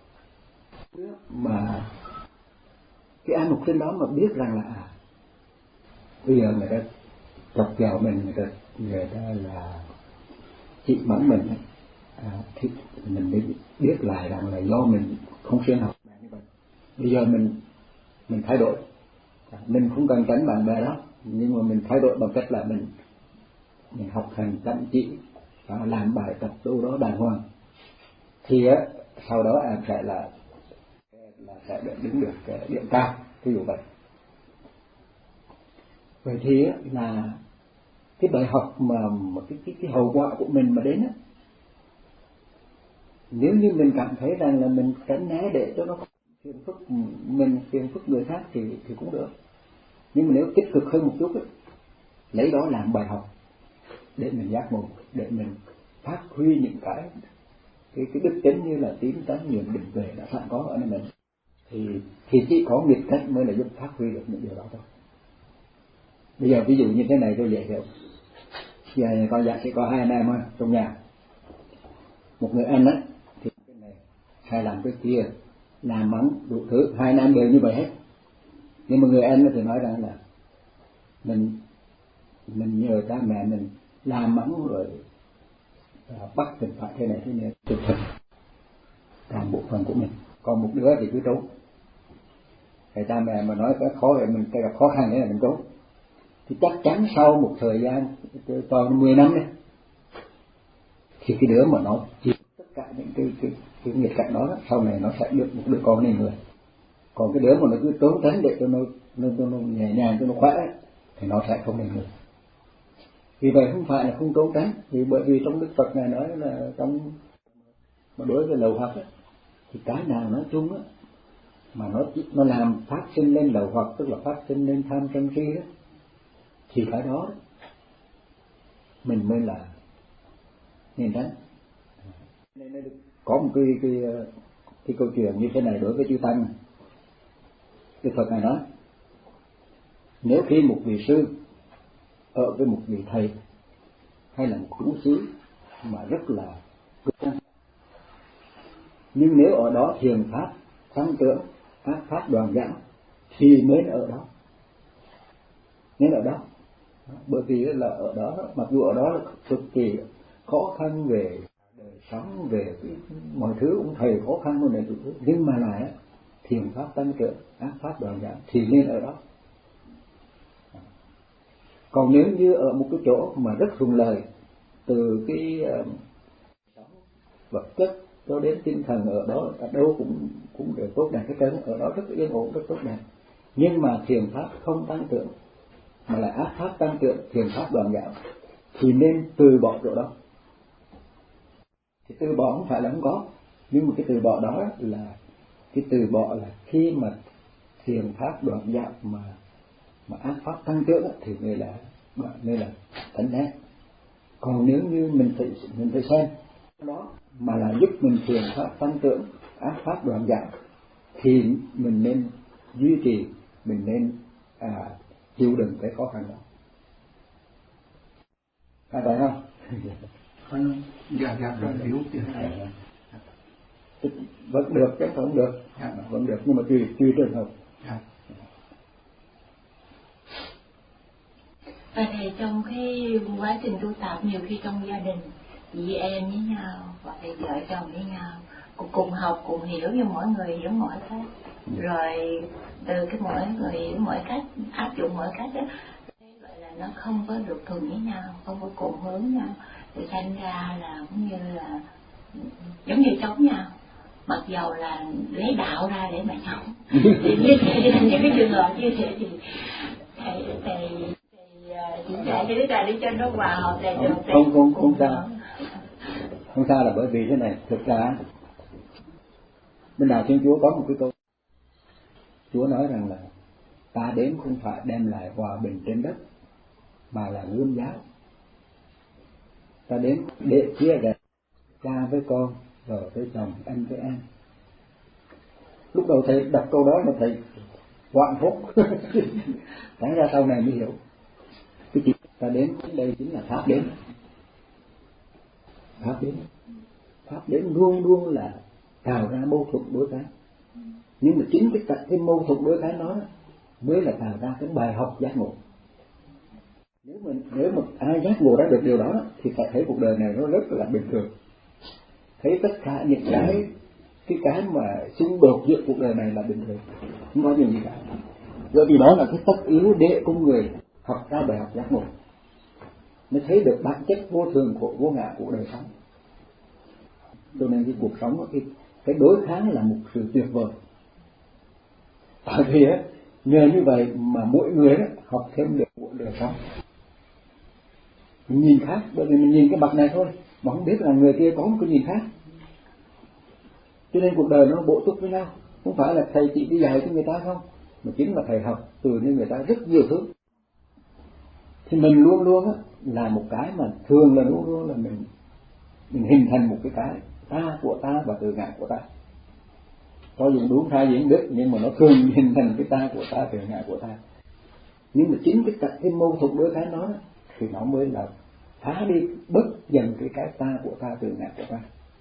Mà cái anh mục sinh đó mà biết rằng là à, bây giờ người ta chọc ghẹo mình, người ta người ta là chỉ mắng mình, à, thì mình mới biết lại rằng là do mình không siêng học. Bây giờ mình mình thay đổi, mình không cần tránh bạn bè đó, nhưng mà mình thay đổi bằng cách là mình mình học hành chăm chỉ và làm bài tập đâu đó đàng hoàng, thì á sau đó em sẽ là là sẽ đứng được cái điểm cao, ví dụ vậy. Vậy thì á, là cái bài học mà một cái, cái cái hậu quả của mình mà đến á, nếu như mình cảm thấy rằng là mình tránh né để cho nó phiền phức mình, phiền phức người khác thì thì cũng được. Nhưng mà nếu tích cực hơn một chút ấy, lấy đó làm bài học để mình giác ngộ, để mình phát huy những cái cái cái đức tính như là tín tánh niệm định về đã sẵn có ở nơi mình, thì thì chỉ có nghịch cảnh mới là giúp phát huy được những điều đó thôi. Bây giờ ví dụ như thế này cho dễ hiểu. Giờ con dạ sẽ có hai anh em thôi trong nhà. Một người anh á thì cái này hay làm cái kia, làm mắng đủ thứ, hai anh em đều như vậy hết. Nhưng mà người anh thì nói rằng là mình mình nhờ cha mẹ mình làm mắng rồi bắt mình phải thế này thế này, thực thực làm bộ phận của mình. Còn một đứa thì cứ trốn. Thầy cha mẹ mà nói cái khó thì mình cái gặp khó khăn đấy là mình trốn. Thì chắc chắn sau một thời gian toàn mười năm đấy, thì cái đứa mà nó chịu tất cả những cái cái cái nghịch cảnh đó, đó sau này nó sẽ được một đứa con này người. Còn cái đứa mà nó cứ trốn tránh để cho nó nó, nó, nó nhẹ nhàng cho nó khỏe thì nó sẽ không nên người. Vì vậy không phải là không trốn tránh, vì bởi vì trong Đức Phật này nói là trong mà đối với lậu hoặc ấy, thì cái nào nói chung á mà nó nó làm phát sinh lên lậu hoặc, tức là phát sinh lên tham sân si đó, thì cái đó mình mới là nên tránh. Nên có một cái cái cái câu chuyện như thế này đối với chư tăng. Đức Phật này nói, nếu khi một vị sư ở với một vị thầy hay là một chú xứ mà rất là cực năng, nhưng nếu ở đó thiền pháp tăng trưởng, các pháp đoàn giảm, thì nên ở đó, nên ở đó. Bởi vì là ở đó, mặc dù ở đó là cực kỳ khó khăn về đời sống, về mọi thứ cũng thầy khó khăn hơn này, nhưng mà lại thiền pháp tăng trưởng, các pháp đoàn giảm, thì nên ở đó. Còn nếu như ở một cái chỗ mà rất thuận lợi, từ cái sống uh, vật chất cho đến tinh thần, ở đó ở đâu cũng cũng đều tốt đẹp hết trơn, ở đó rất yên ổn, rất tốt đẹp, nhưng mà thiền pháp không tăng trưởng mà là ác pháp tăng trưởng, thiền pháp đoàn giảm, thì nên từ bỏ chỗ đó. Thì từ bỏ không phải là không có, Nhưng mà cái từ bỏ đó là cái từ bỏ là khi mà thiền pháp đoạn giảm mà mà ác pháp tăng trưởng thì mới là mới là thánh giác. Còn nếu như mình phải mình phải xem đó mà là giúp mình thiền pháp tăng trưởng, ác pháp đoạn giảm, thì mình nên duy trì, mình nên à, chịu đựng cái khó khăn đó. Phải vậy không? Không, dạ dạ rồi hiểu chưa? Vẫn được, cái không được, dạ. Vẫn được, nhưng mà tùy tùy trường hợp. Dạ. Và thầy, trong cái quá trình tu tập nhiều khi trong gia đình chị em với nhau hoặc là vợ chồng với nhau cùng, cùng học cùng hiểu, nhưng mỗi người hiểu mỗi cách, rồi từ cái mỗi người hiểu mỗi cách áp dụng mỗi cách đó, gọi là nó không có được thuận với nhau, không có cùng hướng nhau, thì thành ra là cũng như là giống như chống nhau, mặc dầu là lấy đạo ra để mà chống. Thì như những cái trường hợp như thế thì thầy thầy chỉ dạy cho đứa ta để cho nó hòa hợp lại được. Không không không sao, không sao là bởi vì thế này, thực ra bên nào Thiên Chúa có một cái câu, Chúa nói rằng là ta đến không phải đem lại hòa bình trên đất mà là gươm giáo. Ta đến để chia rẽ cha với con, vợ với chồng, anh với em. Lúc đầu thầy đọc câu đó mà thầy hoảng hốt, đáng ra sau này mới hiểu. Cái chuyện ta đến đây chính là pháp đến. Pháp đến, pháp đến luôn luôn là tạo ra mâu thuẫn đối kháng. Nhưng mà chính cái cái mâu thuẫn đối kháng đó mới là tạo ra cái bài học giác ngộ. Nếu mình nếu mà ai giác ngộ ra được điều đó thì phải thấy cuộc đời này nó rất là bình thường. Thấy tất cả những cái cái cái mà xung đột giữa cuộc đời này là bình thường, không có gì cả. Bởi vì đó là cái tất yếu để con người học ra bài học giác ngộ, mới thấy được bản chất vô thường của vô ngã của đời sống. Cho nên cái cuộc sống cái cái đối kháng là một sự tuyệt vời. Tại vì á, nhờ như vậy mà mỗi người đó học thêm được của đời sống. Mình nhìn khác, bởi vì mình nhìn cái mặt này thôi mà không biết là người kia có một cái nhìn khác. Cho nên cuộc đời nó bổ túc với nhau. Không phải là thầy chỉ đi dạy cho người ta không, mà chính là thầy học từ những người ta rất nhiều thứ. Thì mình luôn luôn á là một cái mà thường là luôn luôn là mình mình hình thành một cái cái ta của ta và tự ngã của ta. Có dùng đúng sai gì không biết, nhưng mà nó thường hình thành cái ta của ta, tự ngã của ta. Nhưng mà chính cái cái mâu thuẫn đối kháng nó thì nó mới là phá đi bớt dần cái cái ta của ta, tự ngã của ta.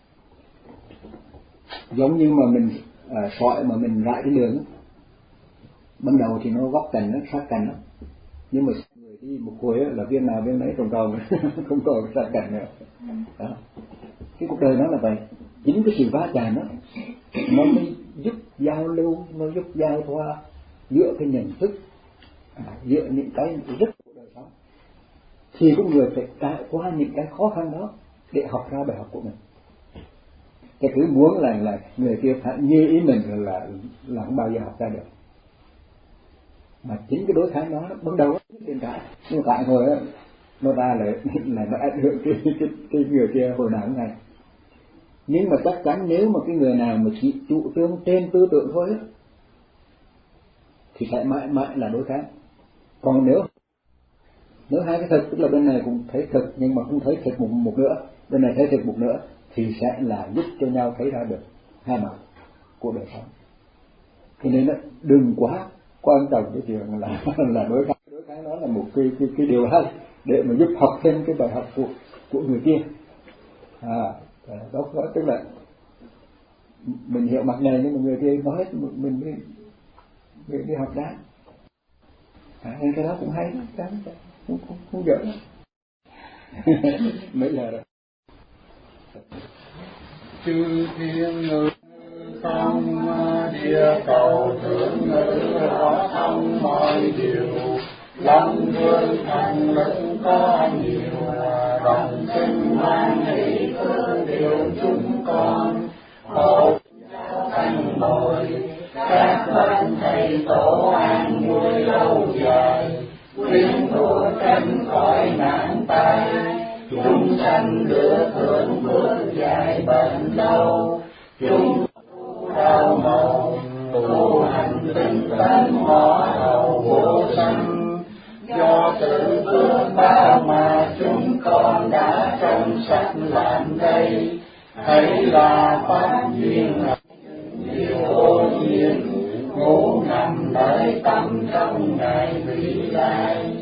Giống như mà mình à, sỏi mà mình rải cái đường, ban đầu thì nó góc cành, nó sát cành đó, nhưng mà người đi một hồi là viên nào viên nấy trồng trồng không còn sát cành nữa. Đó. Cái cuộc đời nó là vậy. Chính cái sự va chạm đó nó mới giúp giao lưu, nó giúp giao thoa giữa cái nhận thức, à, giữa những cái rất của đời sống. Thì con người phải trải qua những cái khó khăn đó để học ra bài học của mình. Cái thứ muốn là là người kia phải như ý mình là là không bao giờ học ra được. Mà chính cái đối kháng đó ban đầu nó tiền cả, nhưng tại hồi đó nó ra lại là nó ảnh hưởng cái, cái, cái người kia hồi nào cũng ngày. Nhưng mà chắc chắn nếu mà cái người nào mà chỉ trụ trương trên tư tưởng thôi á, thì sẽ mãi mãi là đối kháng. Còn nếu nếu hai cái thực, tức là bên này cũng thấy thực nhưng mà không thấy thực một, một nữa, bên này thấy thực một nữa, thì sẽ là giúp cho nhau thấy ra được hai mặt của đời sống. Cho nên đó, đừng quá quan trọng cái chuyện là là đối kháng. Đối kháng đó là một cái cái, cái điều hay để mà giúp học thêm cái bài học của của người kia. À, đó, đó tức là mình hiểu mặt này nhưng mà người kia nói hết mình mới mình đi học ra. À, nên cái đó cũng hay đó, cái đó không không không dở. Mấy giờ rồi. Chư thiên ngự không địa cầu thượng ngự rõ thông mọi điều, lòng thương thần lực có nhiều, đồng sinh hoan hỷ phương điều chúng con, hộ giáo tăng bồi các bậc thầy tổ an vui lâu dài, quyến thuộc tránh khỏi nạn tai, chúng sanh được hưởng phước dài bền lâu, đây, hay là pháp duyên nhiều ô nhiễm, ngủ nằm đợi tâm trong ngày vị lai.